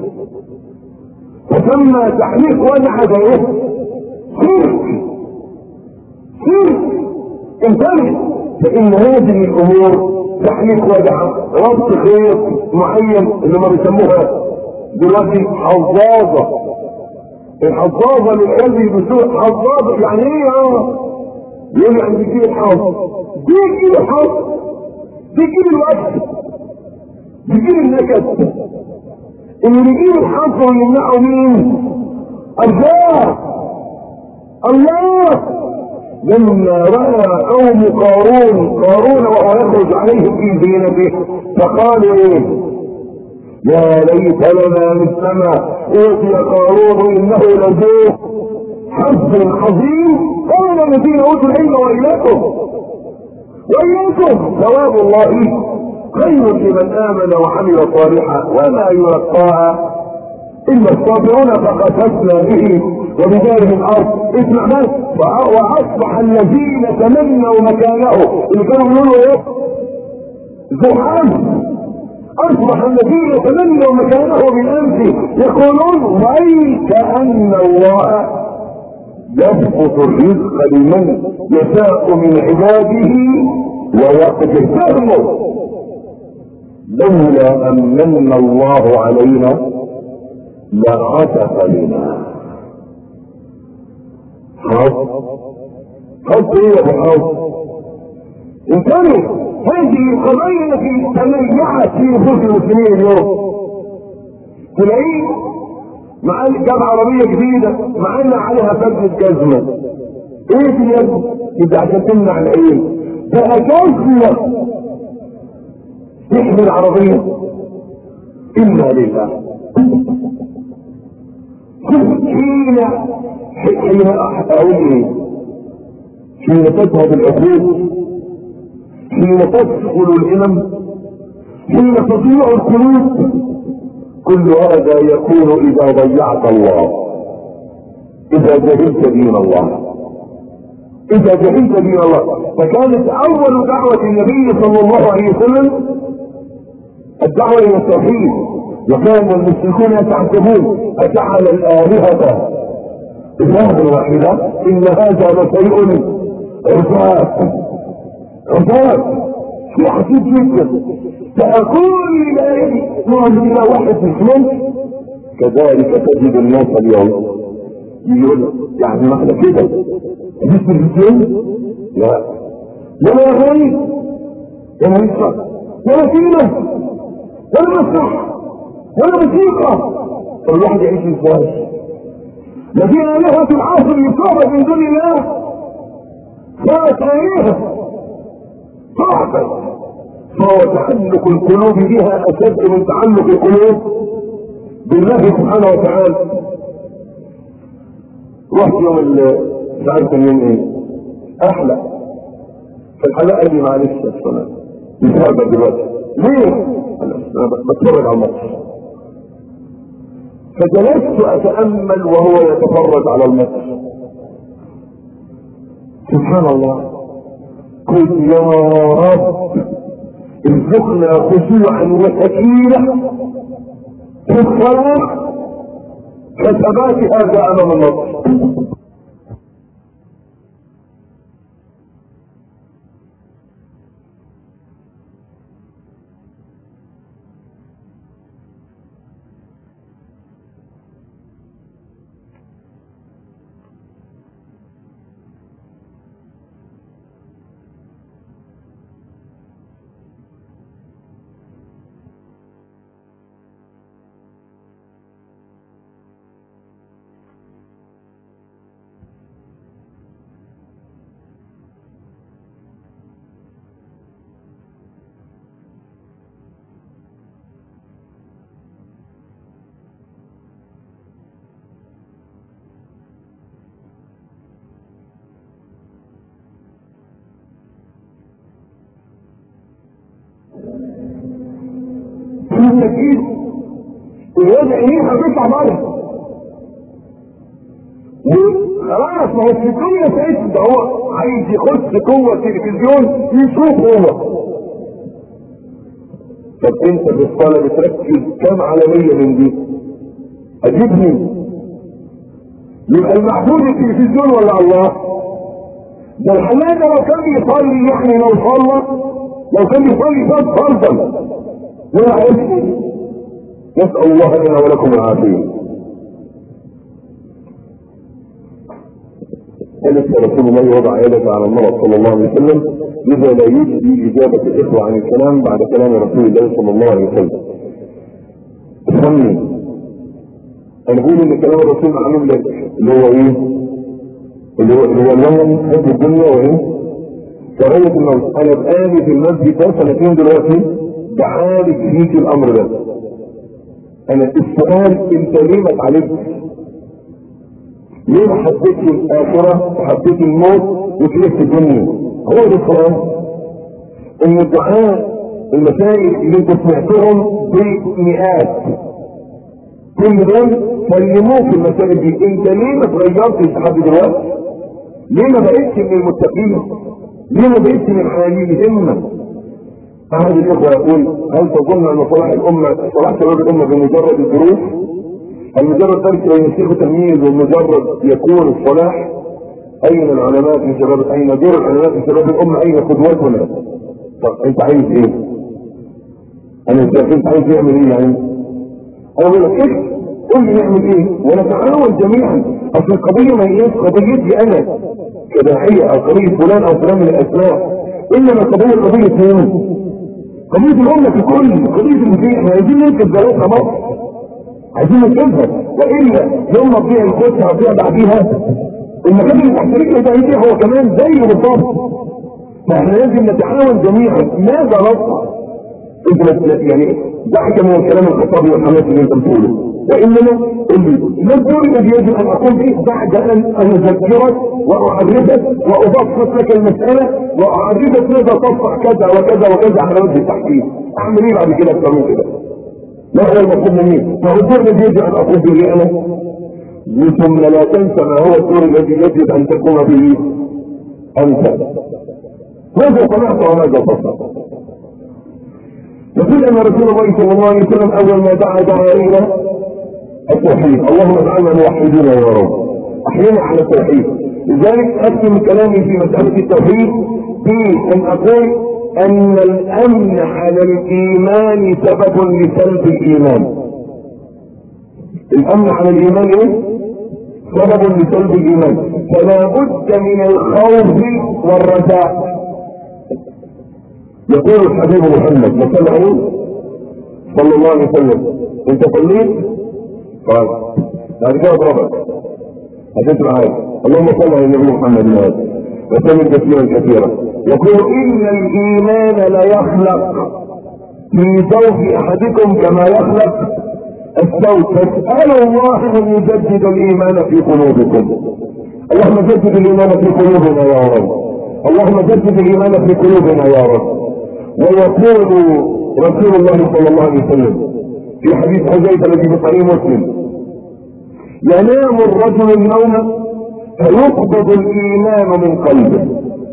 وسمى تحليق ودعا ده ايه؟ شرك. شرك. انتبه، فإن هذه الأمور تحليق ودعا، ربط خيط معين اللي ما بيسموها دلوقتي حظاظة. الحظاظة للقلب بسوء حظاظة يعني ايه؟ اه يقول يعني بيجيب الحظ، بيجيب الحظ، بيجيب الوقت، بيجيب النكد. اللي بيجيب الحظ ويمنعه مين؟ الله. الله لما رأى قوم قارون قارون وهو يخرج عليهم في زينته فقالوا ايه؟ يا ليت لنا مثل ما اوتي قارون انه لذو حظ عظيم. قال الذين اوتوا العلم واياكم واياكم ثواب الله خير لمن امن وعمل صالحا وما يلقاها الا الصابرون. فخسفنا به وبداره الارض. اسمع بس. واصبح الذين تمنوا مكانه اللي كانوا يقولوا ايه؟ زحام. اصبح الذين تمنوا مكانه بالامس يقولون ويك ان الله يبسط الرزق لمن يشاء من عباده ويقدر. فهموا لولا ان من الله علينا لخسف بنا. حظ حظ ايه يا ابو حظ؟ انتبه، هذه القضايا التي تميعت في نفوس المسلمين اليوم. تلاقيه مع جاب عربيه جديده مع ان عليها فجر جزمه. ايه في يد؟ يبقى عشان تمنع العين. بقى جزمه تحمي العربيه. الا لله. حين حين اقول ايه؟ حين تذهب العقول، حين تسفل الهمم، حين تضيع القلوب، كل هذا يكون اذا ضيعت الله، اذا جهلت دين الله، اذا جهلت دين الله. فكانت اول دعوة النبي صلى الله عليه وسلم الدعوة الى التوحيد. وكان المشركون يتعجبون اجعل الالهة إله واحدة إن هذا لشيء عجاب. عجاب شيء عجيب جدا. فأقول لله نعم إلى واحد في الحلم. كذلك تجد الناس اليوم يقول يعني معنى كده جسم الجسم لا ولا غير ولا يسرع ولا كلمة ولا مسرح ولا موسيقى. الواحد يعيش ازاي؟ الذين آلهة العاصم يصابت من دون الله صارت آلهة صعبة. فهو تعلق القلوب بها أشد من تعلق القلوب بالله سبحانه وتعالى. رحت يوم مش عارف من ايه احلى فالحلاقة دي معلش الصلاة مش هقدر دلوقتي. ليه؟ انا بتفرج على الماتش. فجلست اتأمل وهو يتفرج على الماتش. سبحان الله. قل يا رب ارزقنا خشوعا وسكينة في الصلاة كثبات هذا امام النصر. التكليف الوضع ايه هتطلع بره خلاص. ما هو التلفزيون ساعتها ده هو عايز يخش جوه التلفزيون يشوف هو. طب انت في الصلاه بتركز كم على مية من دي؟ اجيبني يبقى المعبود التلفزيون ولا الله؟ ده الحلاق لو كان بيصلي يعني لو صلى لو كان بيصلي فات فرضا ولا عرفني. نسأل الله لنا ولكم العافية. ثالث رسول الله وضع يده على المرض صلى الله عليه وسلم لذا لا يجدي إجابة الإخوة عن الكلام بعد كلام رسول الله صلى الله عليه وسلم. افهمني، أنا بقول إن كلام الرسول معلوم لك اللي هو إيه؟ اللي هو اللي هو اللهم حب الدنيا وإيه؟ كراهية الموت. أنا بقالي في المسجد ده سنتين دلوقتي بعالج فيك الأمر ده. أنا السؤال أنت ليه ما اتعالجتش؟ ليه ما حبيتش الآخرة وحبيت الموت وكرهت الدنيا؟ هو ده السؤال. إن الدعاء المسائل اللي أنت سمعتهم بالمئات كل دول كلموك المسائل دي. أنت ليه ما تغيرتش لحد دلوقتي؟ ليه ما بقيتش من المتقين؟ ليه ما بقيتش من حالين الهمة؟ أحد الإخوة يقول: هل تظن أن صلاح الأمة صلاح شباب الأمة بمجرد الدروس؟ المجرد ترك يصير تمييز ومجرد يكون الصلاح؟ أين العلماء في شباب أين دور العلماء في شباب الأمة؟ أين قدوتنا؟ طب أنت عايز إيه؟ أنا أنت عايز يعمل إيه يعني؟ أنا بقول لك إيه؟ قول لي نعمل إيه؟ ونتعاون جميعا. أصل القضية ما هيش قضيتي أنا كداعية أو قضية فلان أو فلان من الأسماء، إنما القضية قضية مين؟ قضية الأمة ككل، قضية المسيح. احنا عايزين ننقذ بلادنا مصر، عايزين ننقذها، وإلا يوم ما تضيع القدس هتضيع بعديها المكان اللي تحت رجلك ده هيضيع هو كمان زيه بالظبط. فاحنا لازم نتعاون جميعا. ماذا نصنع؟ انت يعني دعك من الكلام الخطابي والحماس اللي انت بتقوله، وانما قل لي ما الدور الذي يجب ان اقوم به بعد ان اذكرك واعرفك وابسط لك المساله واعرفك ماذا تصنع كذا وكذا وكذا على وجه التحقيق؟ اعمل ايه بعد كده اكثر من كده؟ ما هو المطلوب مني؟ ما هو الدور الذي يجب ان اقوم به انا؟ ثم لا تنسى ما هو الدور الذي يجب ان تقوم به انت. ماذا سمعت وماذا تصنع؟ يقول ان رسول الله صلى الله عليه وسلم اول ما دعا دعا الى التوحيد. اللهم اجعلنا موحدين يا رب، احيانا على التوحيد. لذلك اختم كلامي في مساله التوحيد في ان اقول ان الامن على الايمان سبب لسلب الايمان. الامن على الايمان ايه؟ سبب لسلب الايمان. فلا بد من الخوف والرجاء. يقول الحبيب محمد صلى الله صلى الله عليه وسلم: انت صليت؟ قال بعد كده اضربك هتسمع معايا. اللهم صل على النبي محمد وسلم تسليما كثيرا. يقول: ان الايمان لا يخلق في جوف احدكم كما يخلق الصوت، فاسالوا الله ان يجدد الايمان في قلوبكم. اللهم جدد الايمان في قلوبنا يا رب، اللهم جدد الايمان في قلوبنا يا رب. ويقول رسول الله صلى الله عليه وسلم في حديث حذيفة الذي في صحيح مسلم: ينام الرجل النوم فيقبض الايمان من قلبه.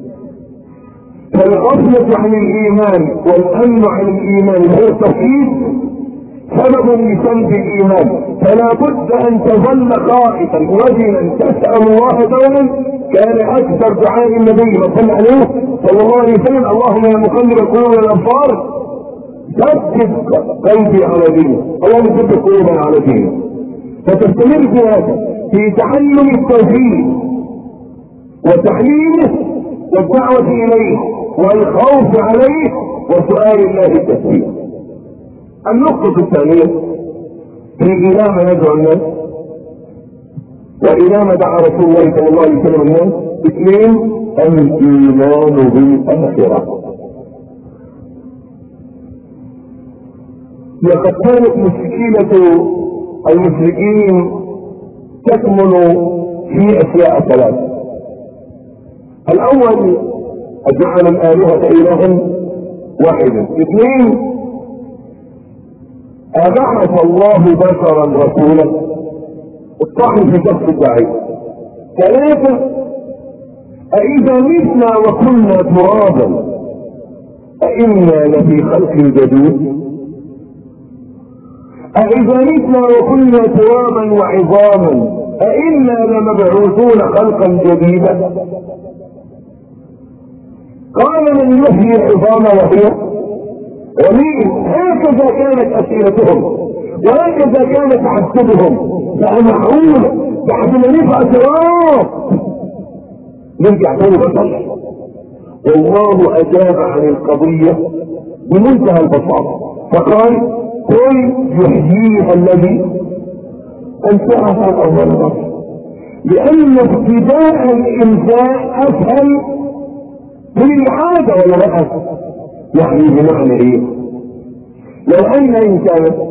فالغفلة عن الايمان والامن عن الايمان هو التوحيد سبب لسلب الايمان. فلا بد ان تظل خائفا وجلا تسأل الله دوما. كان اكثر دعاء النبي صلى الله عليه صلى الله عليه وسلم اللهم يا مقلب القلوب والابصار ثبت قلبي على دينك، اللهم ثبت قلوبنا على دينك. فتستمر في هذا، في تعلم التوحيد وتعليمه والدعوة اليه والخوف عليه وسؤال الله التثبيت. النقطة الثانية في إلى ما ندعو الناس وإلى ما دعا رسول الله صلى الله عليه وسلم الناس. اثنين، الإيمان بالآخرة. لقد كانت مشكلة المشركين تكمن في أشياء ثلاث. الأول أجعل الآلهة إلها واحدا. اثنين، أبعث الله بشرا رسولا، الطعن في شخص الداعية. ثلاثة، أإذا متنا وكنا ترابا أإنا لفي خلق جديد؟ أإذا متنا وكنا ترابا وعظاما أإنا لمبعوثون خلقا جديدا؟ قال من يحيي العظام وهي ومين؟ هكذا كانت أسئلتهم وهكذا كانت تحسبهم. فمعقول بعد ما نفع صراط نرجع تاني بشر؟ والله أجاب عن القضية بمنتهى البساطة فقال قل يحييها الذي انشأها أول مرة، لأن ابتداء الإنشاء أسهل من العادة ولا لا؟ يعني بمعنى ايه؟ لو ان انسانا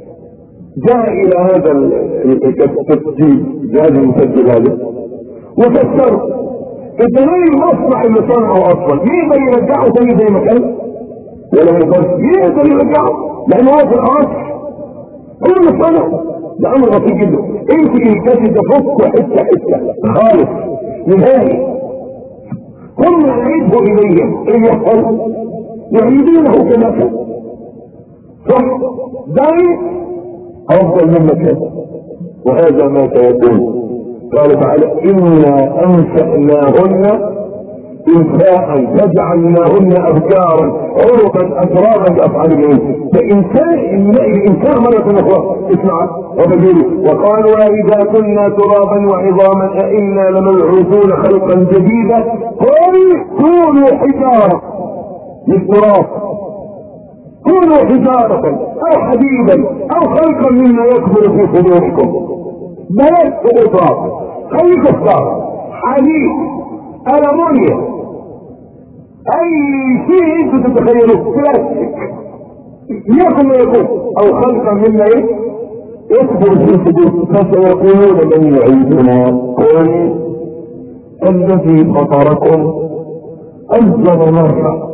جاء الى هذا التسجيل جهاز المسجل هذا وكسره، الدليل المصنع اللي صنعه اصلا يقدر يرجعه تاني زي ما كان ولا ما يقدرش؟ يقدر يرجعه لانه هو في الاصل كل ما صنع. ده امر بسيط جدا. انت الكاسه تفك حته حته خالص نهائي. كل ما نعيده اليهم ايه يحصل؟ يعيدونه كما كان. صح؟ ذلك افضل مما كان، وهذا ما سيكون. قال تعالى انا انشأناهن انشاء فجعلناهن ابكارا عرقا اترابا لافعال الانس. فانساء الانسان مرة اخرى اسمع وبديله وقالوا اذا كنا ترابا وعظاما ائنا لمبعوثون خلقا جديدا قل كونوا حجارة للتراب، كونوا حجارة او حديدا او خلقا مما يكبر في صدوركم. بلد التراب خليك الصار حديد ألمونيا اي شيء انتوا تتخيلوه بلاستيك يكن ما يكون او خلقا مما ايه يكبر في صدور. فسيقولون من يعيدنا قل الذي فطركم اول مرة.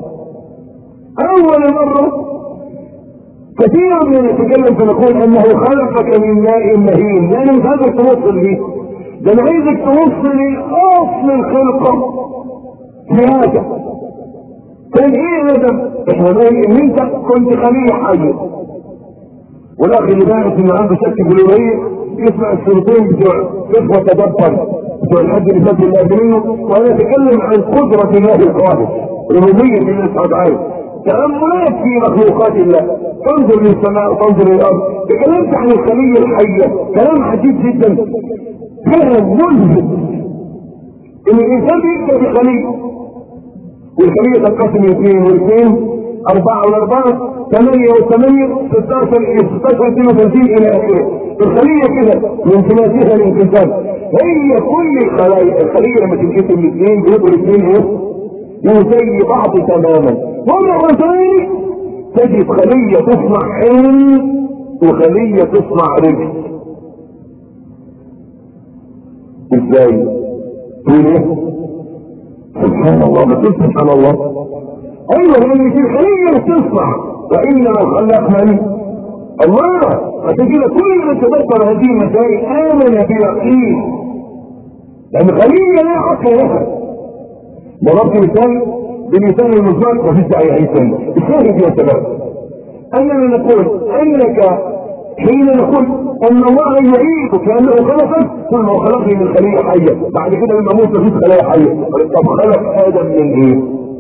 اول مرة كثيرا من يتكلم فنقول انه خلقك من ماء مهين، لان مش عايزك توصل ليه، ده انا عايزك توصل لاصل الخلقة في هذا. كان ايه هذا؟ احنا باين ان انت كنت خلية حية، والاخ اللي باعث ان عنده شك بالالوهية يسمع الشرطين بتوع اخوة تدبر بتوع الحج اللي فات الله منه، وانا اتكلم عن قدرة الله القادر ربوبية الله سبحانه وتعالى، تأملات في مخلوقات الله، تنظر للسماء وتنظر للأرض. تكلمت عن الخلية الحية كلام عجيب جدا، كلام ملفت ان الانسان يبدأ بخلية، والخلية تنقسم اثنين واثنين اربعة والاربعة ثمانية والثمانية ستاشر ستاشر اثنين وثلاثين الى اخره. الخلية كده من ثلاثيها الانقسام. هي كل الخلايا الخلية لما تنقسم الاثنين بيبقوا الاثنين ايه؟ زي بعض تماما. ومرة ثانية تجد خلية تصنع عين وخلية تصنع رجل. ازاي؟ تقول ايه؟ سبحان الله. ما تقول سبحان الله؟ ايوه لان في الخلية بتصنع وانما الخلاق من؟ الله. عشان كده كل من تدبر هذه المسائل امن بيقين لان خلية لا عقل لها. ضربت مثال بمثال المزاج وفي داعي عيسان. الشاهد يا شباب اننا نقول انك حين نقول ان الله يعيدك لانه خلقك ثم خلقني من خلية حية، بعد كده لما موت مفيش خلية حية. طب خلق ادم من ايه؟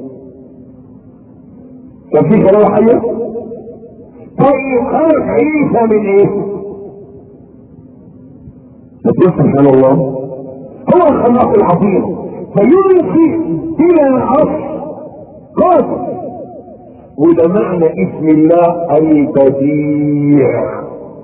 كان في خلية حية؟ طيب خلق عيسى من ايه؟ سبحان الله، هو الخلاق العظيم فينفي الى عصر قادر. وده معنى اسم الله البديع.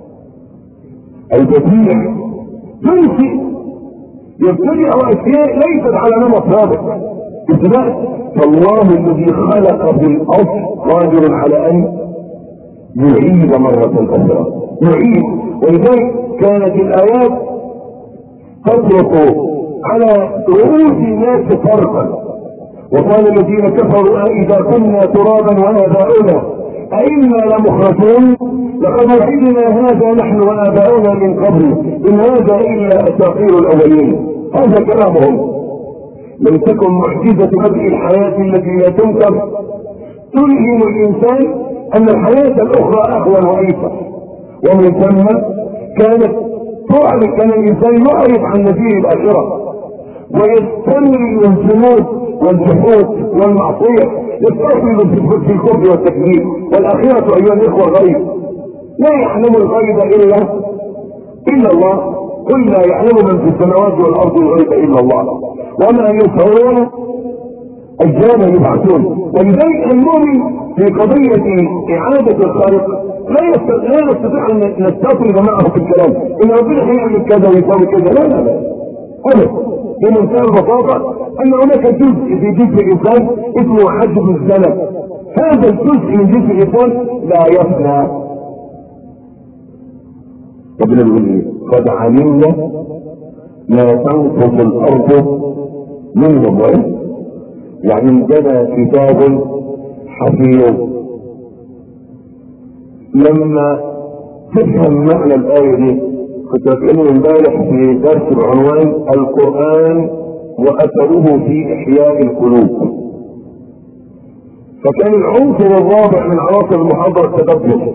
البديع ينفي يبتدئ اشياء ليست على نمط رابط ابتداء. فالله الذي خلق في الاصل قادر على ان يعيد مرة اخرى، يعيد. ولذلك كانت الايات تطلق على رؤوس الناس فرقا. وقال الذين كفروا أئذا كنا ترابا وآباؤنا أئنا لمخرجون لقد وعدنا هذا نحن وآباؤنا من قبل إن هذا إلا أساطير الأولين. هذا كلامهم. لم تكن معجزة بدء الحياة التي لا تنكر تلهم الإنسان أن الحياة الأخرى أهون وأيسر، ومن ثم كانت تعرف كان الإنسان يعرف عن نذير الآخرة ويستمر الجنود والجحود والمعصية، يستفرد في الكفر والتكذيب. والآخرة أيها الإخوة غيب، لا يعلم الغيب إلا إلا الله. قل لا يعلم من في السماوات والأرض الغيب إلا الله وما يشعرون أيام يبعثون. ولذلك المؤمن في قضية إعادة الخالق لا نستطيع أن نستطرد معه في الكلام إن ربنا هيعمل كذا ويسوي كذا. لا لا لا أبدا. بمنتهى البساطة أن هناك جزء في جسم الإنسان اسمه حجب الزلم. هذا الجزء من جسم الإنسان لا يفنى. ربنا بيقول ايه؟ قد علمنا ما تنقض الأرض منهم وإيه؟ يعني عندنا كتاب حفيظ. لما تفهم معنى الآية دي كنت بتكلم امبارح في درس بعنوان القرآن وأثره في إحياء القلوب، فكان العنصر الرابع من عناصر المحاضرة التدبر.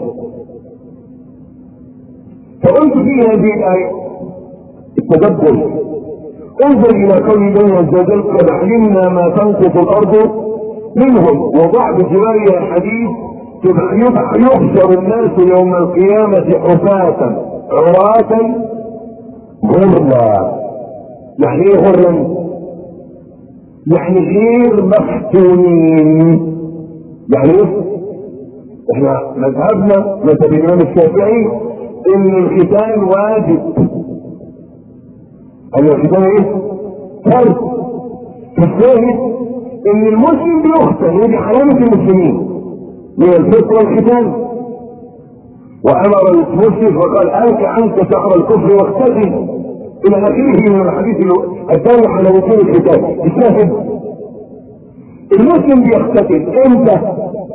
فقلت في هذه الآية التدبر انظر إلى قول الله عز وجل قد علمنا ما تنقض الأرض منهم وضع بجوارها حديث يحشر الناس يوم القيامة حفاة عراة غرلا. يعني ايه غرلا؟ يعني غير مختونين. يعني ايه؟ احنا مذهبنا مذهب الامام الشافعي ان الختان واجب، ان الختان ايه؟ فرض. فالشاهد ان المسلم بيختن، ودي علامة المسلمين من الفطر والختان. وامر المسلم وقال الك عنك شعر الكفر واختزن الى اخره من الحديث الدال على وجوب الختان. الشاهد المسلم بيختتن امتى؟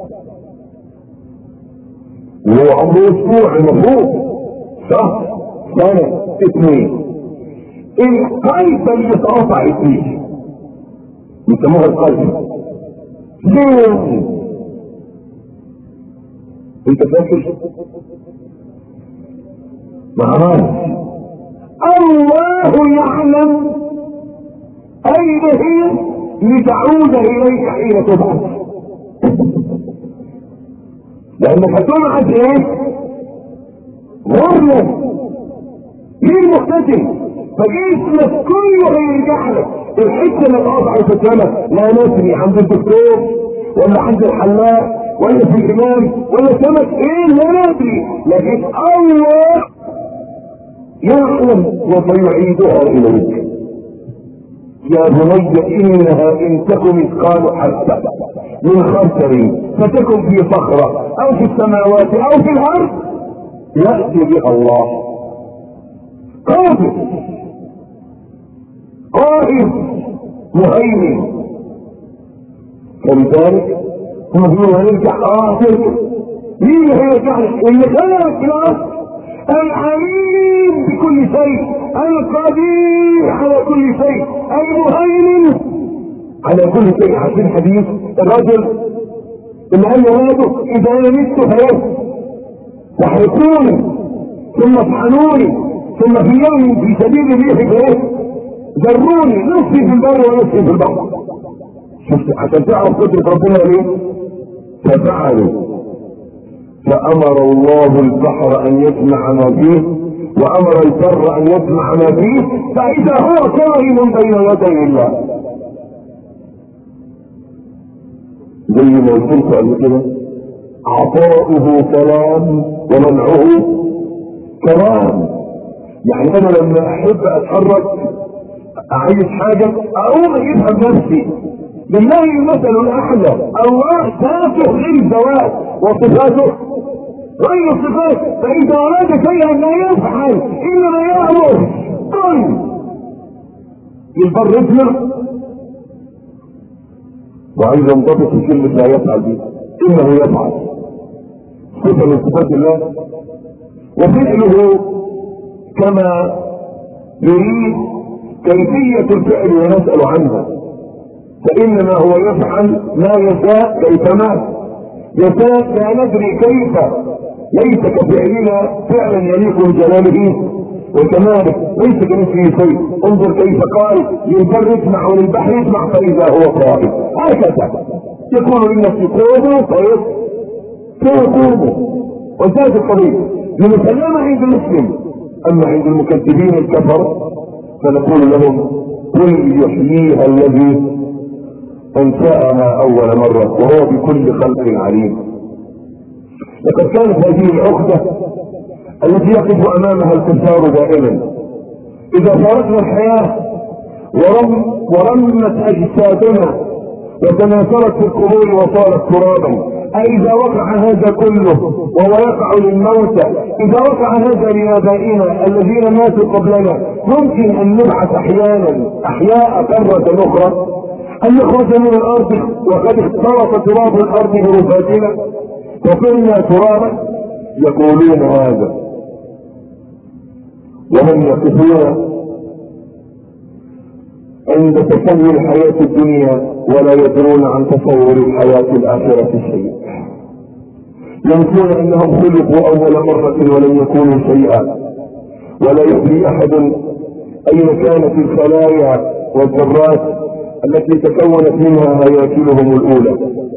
وهو عمره اسبوع المفروض، شهر، سنة، اثنين. القلب اللي اتقطع اثنين يسموها القلب. ليه؟ انت فاكر؟ معرفش. الله يعلم اين هي لتعود اليك حين تبعث، لانك هتبعث ايه؟ غرلا. مين مختتم؟ فجسمك كله هيرجع لك. الحته اللي اتقطعت في السماء لا ندري عند الدكتور ولا عند الحلاق ولا في الامام ولا سمك ايه، لا ندري، لكن الله يعلم وسيعيدها اليك. يا بني انها ان تكن مثقال حبه من خردل فتكن في صخره او في السماوات او في الارض ياتي بها الله. قادر قائد مهيمن. ولذلك هم بيقولوا هنرجع. اه ترجع. مين اللي هيرجع لك؟ اللي خلقك في الارض العليم بكل شيء، القدير على كل شيء، المهيمن على كل شيء. عشان حديث الرجل اللي قال لولاده اذا انا مت فايه تحرقوني ثم اطحنوني ثم في يوم في سبيل الريح فايه ذروني نصفي في البر ونصفي في البحر. شفت عشان تعرف قدرة ربنا ليه؟ ففعلوا، فامر الله البحر ان يسمع ما فيه وامر البر ان يسمع ما فيه، فاذا هو قائم بين يدي الله. زي ما قلت لكم قبل كده، عطاؤه كلام ومنعه كرام. يعني انا لما احب اتحرك عايز حاجه اقوم اجيبها بنفسي. بالله المثل الاعلى، الله ذاته غير الذوات وصفاته غير الصفات، فاذا اراد شيئا لا يفعل انما يامر قل البر اسمع، وعايز انضبط في كلمه لا يفعل دي، انه يفعل صفه من صفات الله وفعله كما يريد. كيفيه الفعل ونسال عنها، فانما هو يفعل ما يشاء كيفما يشاء، لا ندري كيف، ليس كفعلنا فعلا يليق بجلاله وكماله، ليس كمثله شيء. انظر كيف قال للبر اسمع وللبحر اسمع فاذا هو قائم. هكذا يكون للنفس قومه فيقوموا، وذات القضيه لنسلم عند المسلم. اما عند المكذبين الكفر فنقول لهم قل يحييها الذي انشأها اول مرة وهو بكل خلق عليم. لقد كانت هذه العقدة التي يقف امامها الكفار دائما. اذا فارقنا الحياة ورم ورمت اجسادنا وتناثرت في القبور وصارت ترابا، اذا وقع هذا كله وهو يقع للموتى، اذا وقع هذا لابائنا الذين ماتوا قبلنا، ممكن ان نبعث احيانا احياء مرة اخرى، ان نخرج من الارض وقد اختلط تراب الارض برفاتنا وكنا ترابا؟ يقولون هذا وهم يقفون عند تسمي الحياة الدنيا ولا يدرون عن تصور الحياة الآخرة شيء. ينسون انهم خلقوا اول مرة ولم يكونوا شيئا، ولا يدري احد اين كانت الخلايا والذرات التي تكونت منها هياكلهم الاولى.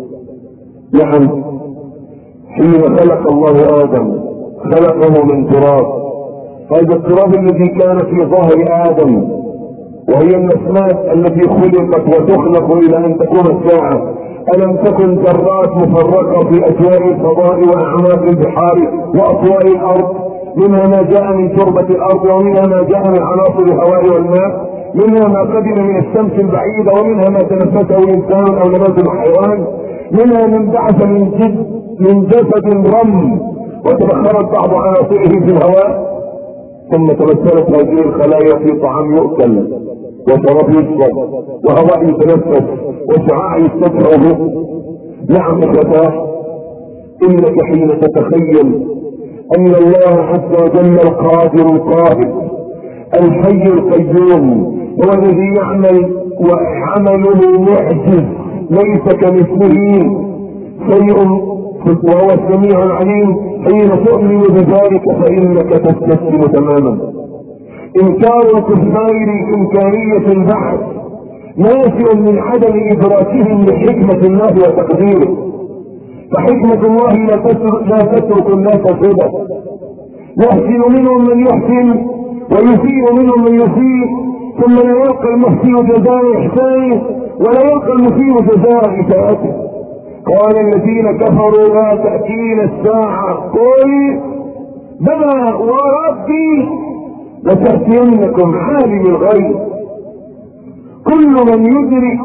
نعم، حين خلق الله ادم خلقه من تراب، هذا التراب الذي كان في ظهر ادم وهي النسمات التي خلقت وتخلق الى ان تكون الساعة، الم تكن ذرات مفرقة في اجواء الفضاء واعماق البحار واطواء الارض، منها ما جاء من تربة الارض ومنها ما جاء من عناصر الهواء والماء، منها ما قدم من الشمس البعيدة ومنها ما تنفسه الانسان او نبات الحيوان، منها من بعث من جد من جسد رم وتبخرت بعض عناصره في الهواء، ثم تمثلت هذه الخلايا في طعام يؤكل وشراب يشرب وهواء يتنفس وشعاع يستدعه. نعم اخوتاه، انك حين تتخيل ان الله عز وجل القادر القاهر الحي القيوم هو الذي يعمل وعمله معجز ليس كمثله شيء وهو السميع العليم، حين تؤمن بذلك فانك تستسلم تماما. انكار الكفار لامكانية البحث ناشئ من عدم ادراكهم لحكمة الله وتقديره، فحكمة الله لا تترك, لا تترك الناس سدى، يحسن منهم من يحسن ويسيء منهم من يسيء، ثم لا يلقى المحسن جزاء احسانه ولا يلقى المسيء جزاء اساءته. قال الذين كفروا لا تأتينا الساعة، قل بلى وربي لتأتينكم عالم الغيب. كل من يدرك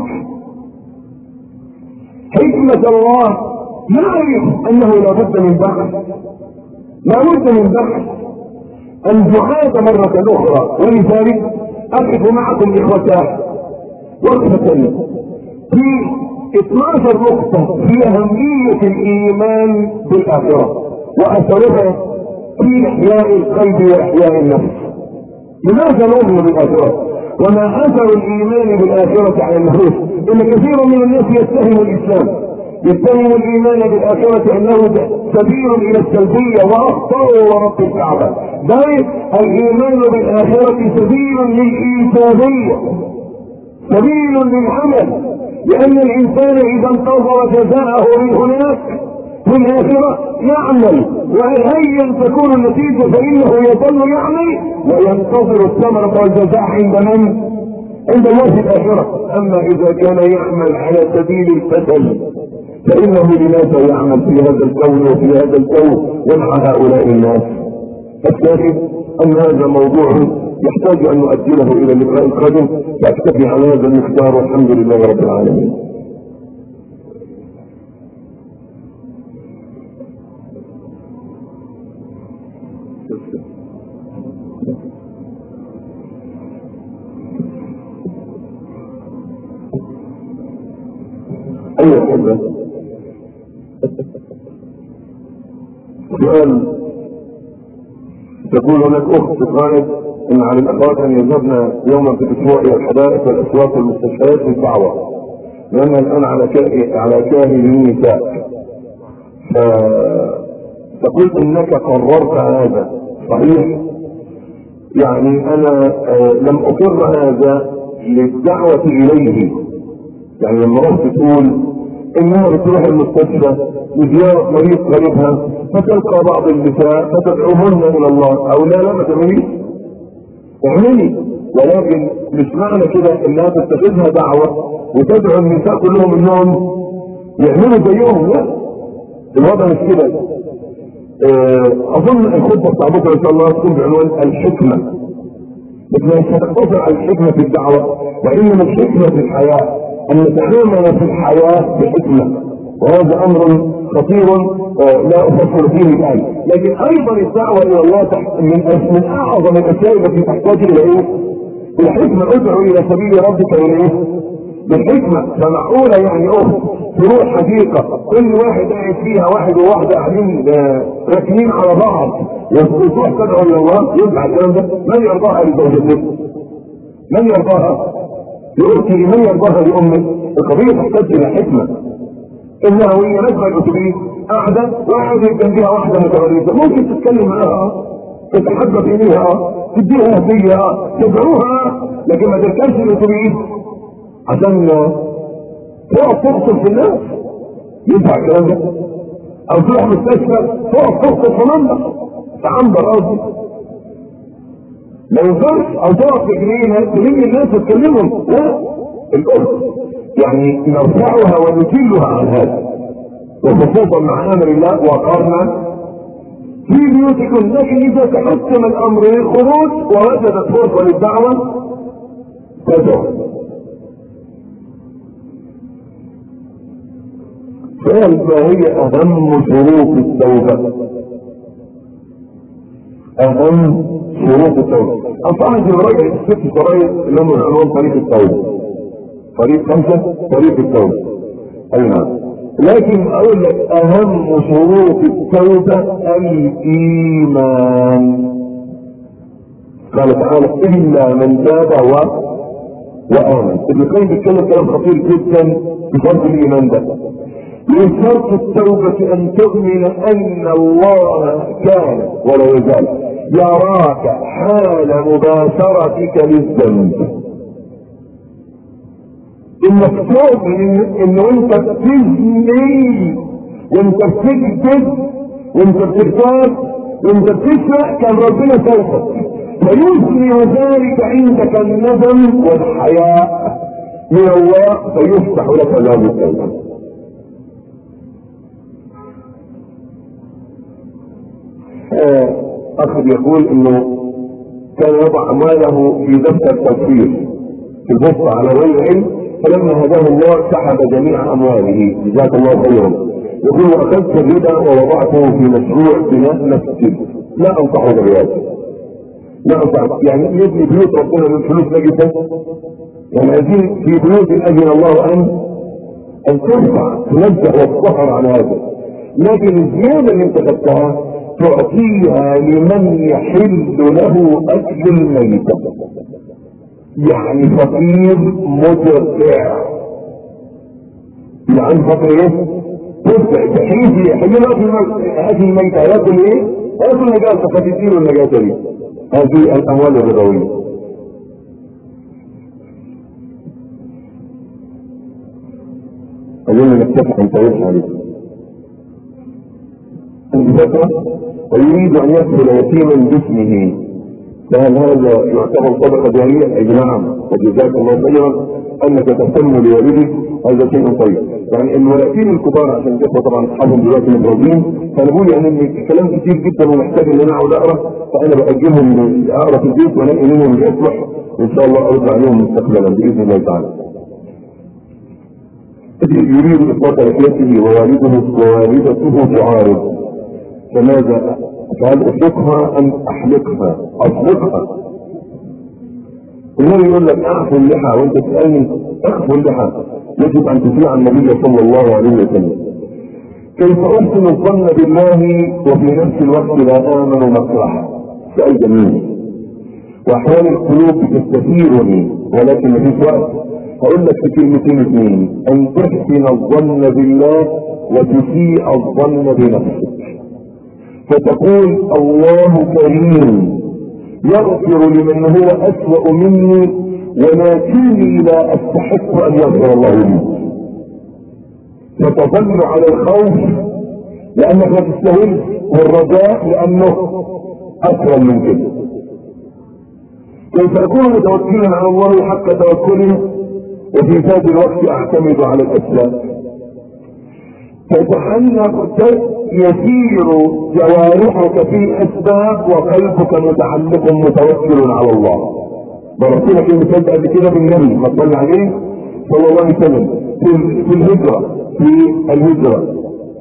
حكمة الله يعرف انه لا بد من بحث، لا بد من بحث ان تعاد مرة اخرى. ولذلك اقف معكم اخوتاه وقفة في اثناشر نقطة في اهمية الايمان بالاخرة واثرها في احياء القلب واحياء النفس. لماذا نؤمن بالاخره؟ وما اثر الايمان بالاخره على النفوس؟ ان كثير من الناس يتهم الاسلام، يتهم الايمان بالاخره انه سبيل الى السلبيه، واخطاوا ورب الكعبه. بل الايمان بالاخره سبيل للايجابيه، سبيل للعمل، لان الانسان اذا انتظر جزاءه من هناك في الاخره يعمل، وايا تكون النتيجه فانه يظل يعمل وينتظر الثمره والجزاء عند من؟ عند الله في الاخره. اما اذا كان يعمل على سبيل الفشل فانه لماذا يعمل في هذا الكون وفي هذا الكون ومع هؤلاء الناس؟ الشاهد ان هذا موضوع يحتاج ان نؤجله الى اللقاء القادم، فاكتفي على هذا المقدار والحمد لله رب العالمين. ايها الاحبه، سؤال تقول هناك اخت قالت ان على الاخوات ان يذهبن يوما في الاسبوع الى الحدائق والاسواق والمستشفيات للدعوه، لانها الان على كاهل على كاهل النساء. فتقول انك قررت هذا، صحيح؟ يعني انا لم اقر هذا للدعوه اليه. يعني لما رحت تقول انها بتروح المستشفى لزياره مريض قريبها فتلقى بعض النساء فتدعوهن الى الله، او لا لا ما تعمليش، اعملي، ولكن مش معنى كده انها تتخذها دعوه وتدعو النساء كلهم انهم يعملوا زيهم، لا، الوضع مش كده. اظن الخطبه بتاع بكره ان شاء الله تكون بعنوان الحكمه، بس مش هتقتصر على الحكمه في الدعوه، وانما الحكمه في الحياه، ان نتعامل في الحياه بحكمه، وهذا امر خطير لا افصل فيه الان. لكن ايضا الدعوه الى الله من من اعظم الاشياء التي تحتاج الى ايه؟ الحكمه. ادعو الى سبيل ربك بالايه؟ بالحكمه. فمعقوله يعني اخت تروح حديقه كل واحد قاعد فيها واحد وواحده قاعدين راكنين على بعض وتروح تدعو الى الله؟ ينفع الكلام ده؟ من يرضاها لزوجته؟ من يرضاها لاختي؟ من يرضاها لامك؟ القضيه تحتاج الى حكمه. انها وهي راكبه الاتوبيس قاعده واحد جنبها واحده متغربه، ممكن تتكلم معاها، تتحدث اليها، تديها هديه، تدعوها، لكن ما تركبش الاتوبيس عشان تقف تقصد في الناس. ينفع الكلام ده؟ او تروح مستشفى تقف تقصد في منبر تعنبر قصدي، ما ينفعش. او تقف في جنينه تلم الناس وتكلمهم، لا، الاخت يعني نرفعها ونجلها عن هذا، وخصوصا مع امر الله وقرنا في بيوتكم. لكن اذا تحكم الامر للخروج ووجدت فرصه للدعوه تدعو. سؤال: ما هي اهم شروط التوبه؟ اهم شروط التوبه. انصحك بالراجع الست شرايط اللي هم عنوان طريق التوبه، طريق خمسة، طريق التوبة. اي نعم. لكن اقول لك اهم شروط التوبة الايمان. قال تعالى: الا من تاب و وامن. ابن القيم بيتكلم كلام خطير جدا بشرط الايمان ده. من شرط التوبة ان تؤمن ان الله كان ولا يزال يراك حال مباشرتك للذنب. انك تؤمن انه انت بتزني وانت بتكذب وانت بتغتاب وانت بتسرق كان ربنا سوفك، فيزني ذلك عندك الندم والحياء من الله فيفتح لك باب التوبه. اخذ يقول انه كان يضع ماله في دفتر توفير في البسطة على غير علم، فلما هداه الله سحب جميع امواله، جزاك الله خيرا. يقول: واخذت الربا ووضعته في مشروع بناء مسجد. لا انصحه بهذا، لا انصحه. يعني يبني بيوت ربنا من فلوس نجسه؟ يعني عايزين في بيوت اجل الله ان ان ترفع تنزه وتطهر عن هذا. لكن الزياده اللي انت خدتها تعطيها لمن يحل له اكل الميتة، يعني فقير مدرع، يعني فقير ايه؟ تدفع تحيز يحل له اكل الميتة، ياكل ايه؟ ياكل نجاسة فتديله النجاسة دي. هذه الاموال الربوية. اظن نتفق ان تعيش عليه. الفترة ويريد ان يدخل يتيما باسمه، فهل هذا يعتبر صدقة جارية؟ اي نعم، وجزاك الله خيرا انك تهتم لوالدك، هذا شيء طيب. يعني الورقتين الكبار عشان الاخوه طبعا اصحابهم دلوقتي متجوزين، فانا بقول يعني ان كلام كتير جدا ومحتاج ان انا اقعد اقرا، فانا باجلهم اقرا في البيت وانقي منهم اللي يصلح، وان شاء الله ارد عليهم مستقبلا باذن الله تعالى. يريد اثبات رحلته ووالده ووالدته تعارض، فماذا؟ فهل اطلقها ام احلقها؟ اطلقها. النبي يقول لك اعفو اللحى، وانت تسالني اخفوا اللحى، يجب ان تطيع النبي صلى الله عليه وسلم. كيف احسن الظن بالله وفي نفس الوقت لا امن مكرها؟ سؤال جميل. واحوال القلوب تستثيرني ولكن مفيش وقت، هقول لك في كلمتين اثنين: ان تحسن الظن بالله وتسيء الظن بنفسك، فتقول الله كريم يغفر لمن هو اسوأ مني ولكني لا استحق ان يغفر الله لي، فتظن على الخوف لانك لا تستاهل، والرجاء لانه اكرم من كده. كيف اكون متوكلا على الله حق توكله وفي ذات الوقت اعتمد على الاسباب؟ فتحنك يسير جوارحك في الاسباب وقلبك متعلق متوكل على الله. برسولة كلمة قبل كده بالنبي ما صلى عليه صلى الله عليه وسلم في الهجرة في الهجرة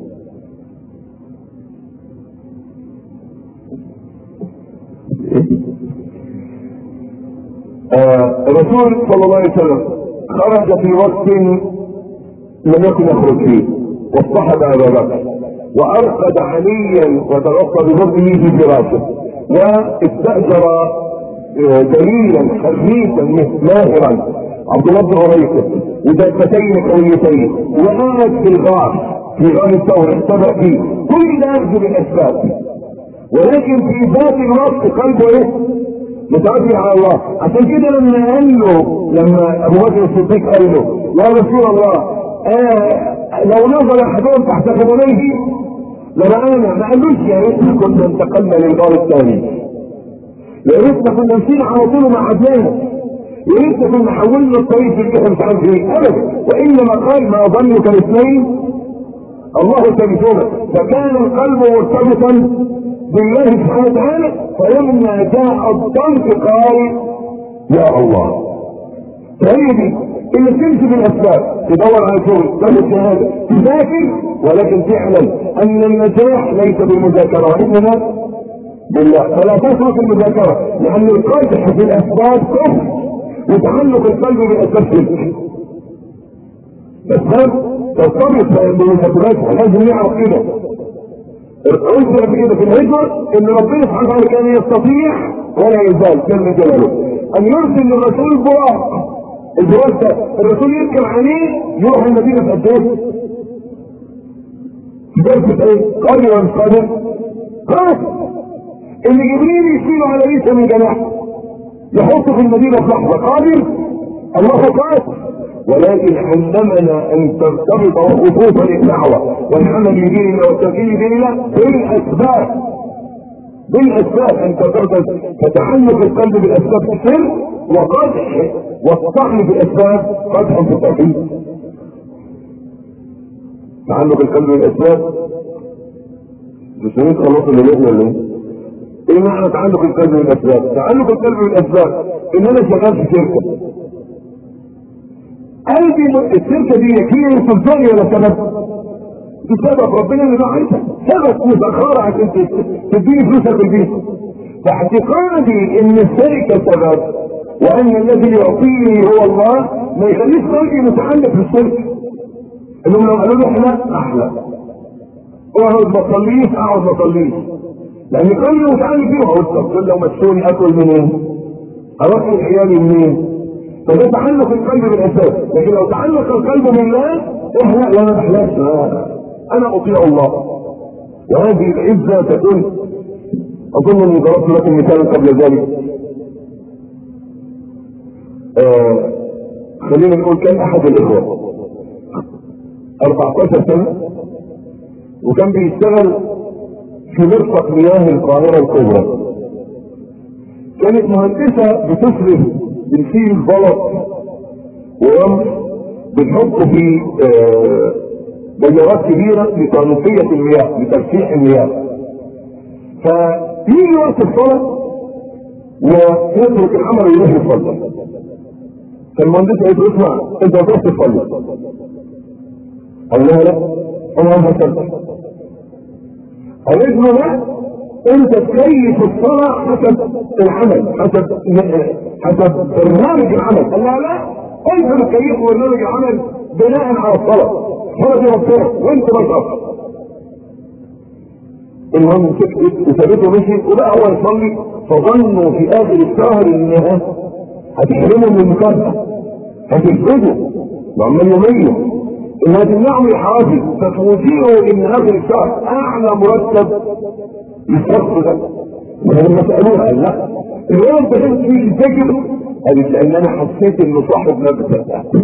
آه الرسول صلى الله عليه وسلم خرج في وقت لم يكن يخرج فيه، واصطحب ابا بكر وارقد عليا وتغطى بظله في فراشه، واستاجر دليلا حريفا ماهرا عبد الله بن عريقه ودابتين قويتين، وقعد في الغار في غار الثور اختبأ فيه، كل ده يخذ بالاسباب، ولكن في ذات الوقت قلبه ايه؟ متوكل على الله. عشان كده لما قال له لما ابو بكر الصديق قال له يا رسول الله آه لو نظر احدهم تحت قدميه لرآنا، ما قالوش يا ريتنا كنا انتقلنا للغار الثاني، يا ريتنا كنا مشينا على طول مع عدنان، يا ريتنا كنا حولنا الطريق في الجهه مش عارف ايه ابدا، وانما قال ما ظنك الاثنين الله ثالثهما، فكان القلب مرتبطا بالله سبحانه وتعالى. فلما جاء الضنك قال يا الله. فهي دي اللي تمشي بالاسباب، تدور على شغل، تاخد شهاده، تذاكر، ولكن تعلم ان النجاح ليس بالمذاكره وانما بالله. فلا تترك المذاكره، لان القدح في الاسباب كفر، وتعلق القلب بالاسباب شرك. الاسباب ترتبط بالمذاكرات، لازم نعرف كده. قلت قبل كده في الهجرة ان ربنا سبحانه وتعالى كان يستطيع ولا يزال جل جلاله ان يرسل للرسول البراق. البراق ده الرسول يركب عليه يروح المدينة في قد ايه؟ في درجة ايه؟ قادر ولا مش قادر؟ قادر. اللي جبريل يشيله على ريشه من جناحه يحطه في المدينة في لحظة، قادر؟ الله قادر. ولكن علمنا ان ترتبط خطوطا الدعوه والعمل بدين الله والتوكيل بدين الله بالاسباب، بالاسباب ان ترتبط. فتعلق القلب بالاسباب سر، وقدح والطعن بالاسباب قدح في التوحيد. تعلق القلب بالاسباب مش خلاص اللي لقينا ولا ايه؟ ايه معنى تعلق القلب بالاسباب؟ تعلق القلب بالاسباب ان انا شغال في شركه، قلبي الشركه دي هي يصدقني ولا سبب؟ بسبب ربنا اللي بعتها، سبب مسخره عشان تديني فلوسها في البيت. فاعتقادي ان الشركه سبب وان الذي يعطيني هو الله ما يخليش قلبي متعلق بالشركه. انهم لو قالوا لي احنا احلى اقعد ما تصليش اقعد ما اصليش، لان قلبي متعلق فيه. وقلت طب لو مشوني اكل منين؟ اروح عيالي منين؟ فده تعلق القلب بالاساس. لكن لو تعلق القلب بالله احنا لا نحلاش، انا اطيع الله. وهذه العزه تكون، اظن اني ضربت لكم مثالا قبل ذلك. آه خلينا نقول كان احد الاخوه أربعة عشر سنه وكان بيشتغل في مرفق مياه القاهره الكبرى. كانت مهندسه بتصرف بنشيل بلط ورمل بنحطه في آه بيارات كبيره لتنقيه المياه لترشيح المياه. فيجي وقت الصلاه ويترك العمل ويروح يصلي. فالمهندس قالت له اسمع انت هتروح تصلي. قال لها لا انا ما هصلي. قالت له لا انت تكيف الصلاه حسب العمل، حسب حسب برنامج العمل. قال لها لا انت بتكيف برنامج العمل بناء على الصلاه. الصلاه دي ربنا وانت بشر. المهم سكتت وسابته مشي وبقى هو يصلي. فظنوا في اخر الشهر انها هتحرمه من المكافاه، هتفسده وعمال يميز انها تمنعه يحافظ. فتوجيه ان اخر الشهر اعلى مرتب للشخص ده. ولما سالوها قال لا الولد ده كان فيه يذاكر. قالت لان انا حسيت انه صاحب مبدا.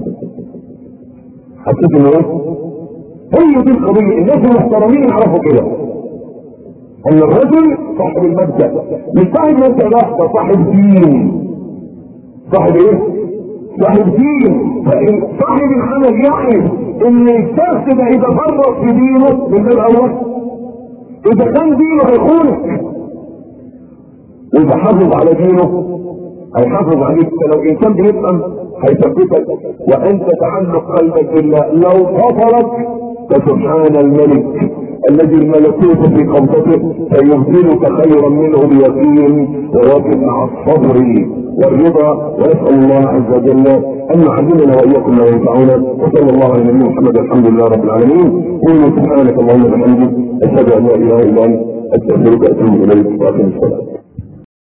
حسيت انه ايه؟ هي دي القضيه. الناس المحترمين يعرفوا كده ان الرجل صاحب المبدا، مش صاحب مبدا لا، ده صاحب دين. صاحب ايه؟ صاحب دين. صاحب العمل يعرف ان الشخص ده اذا فرط في دينه من باب اول، اذا كان دينه هيخونك، واذا حافظ على دينه هيحافظ عليك. فلو انسان بيفهم هيثبتك. وانت تعلق قلبك بالله لو فصلك فسبحان الملك الذي الملكوت في قبضته فيبذلك خيرا منه بيقين وواجب مع الصبر والرضا. ونسال الله عز وجل ان يعلمنا واياكم ما ينفعنا. وصلى الله على نبينا محمد الحمد لله رب العالمين. قولوا سبحانك اللهم وبحمدك اشهد ان لا اله الا انت استغفرك واتوب اليك واقم الصلاه.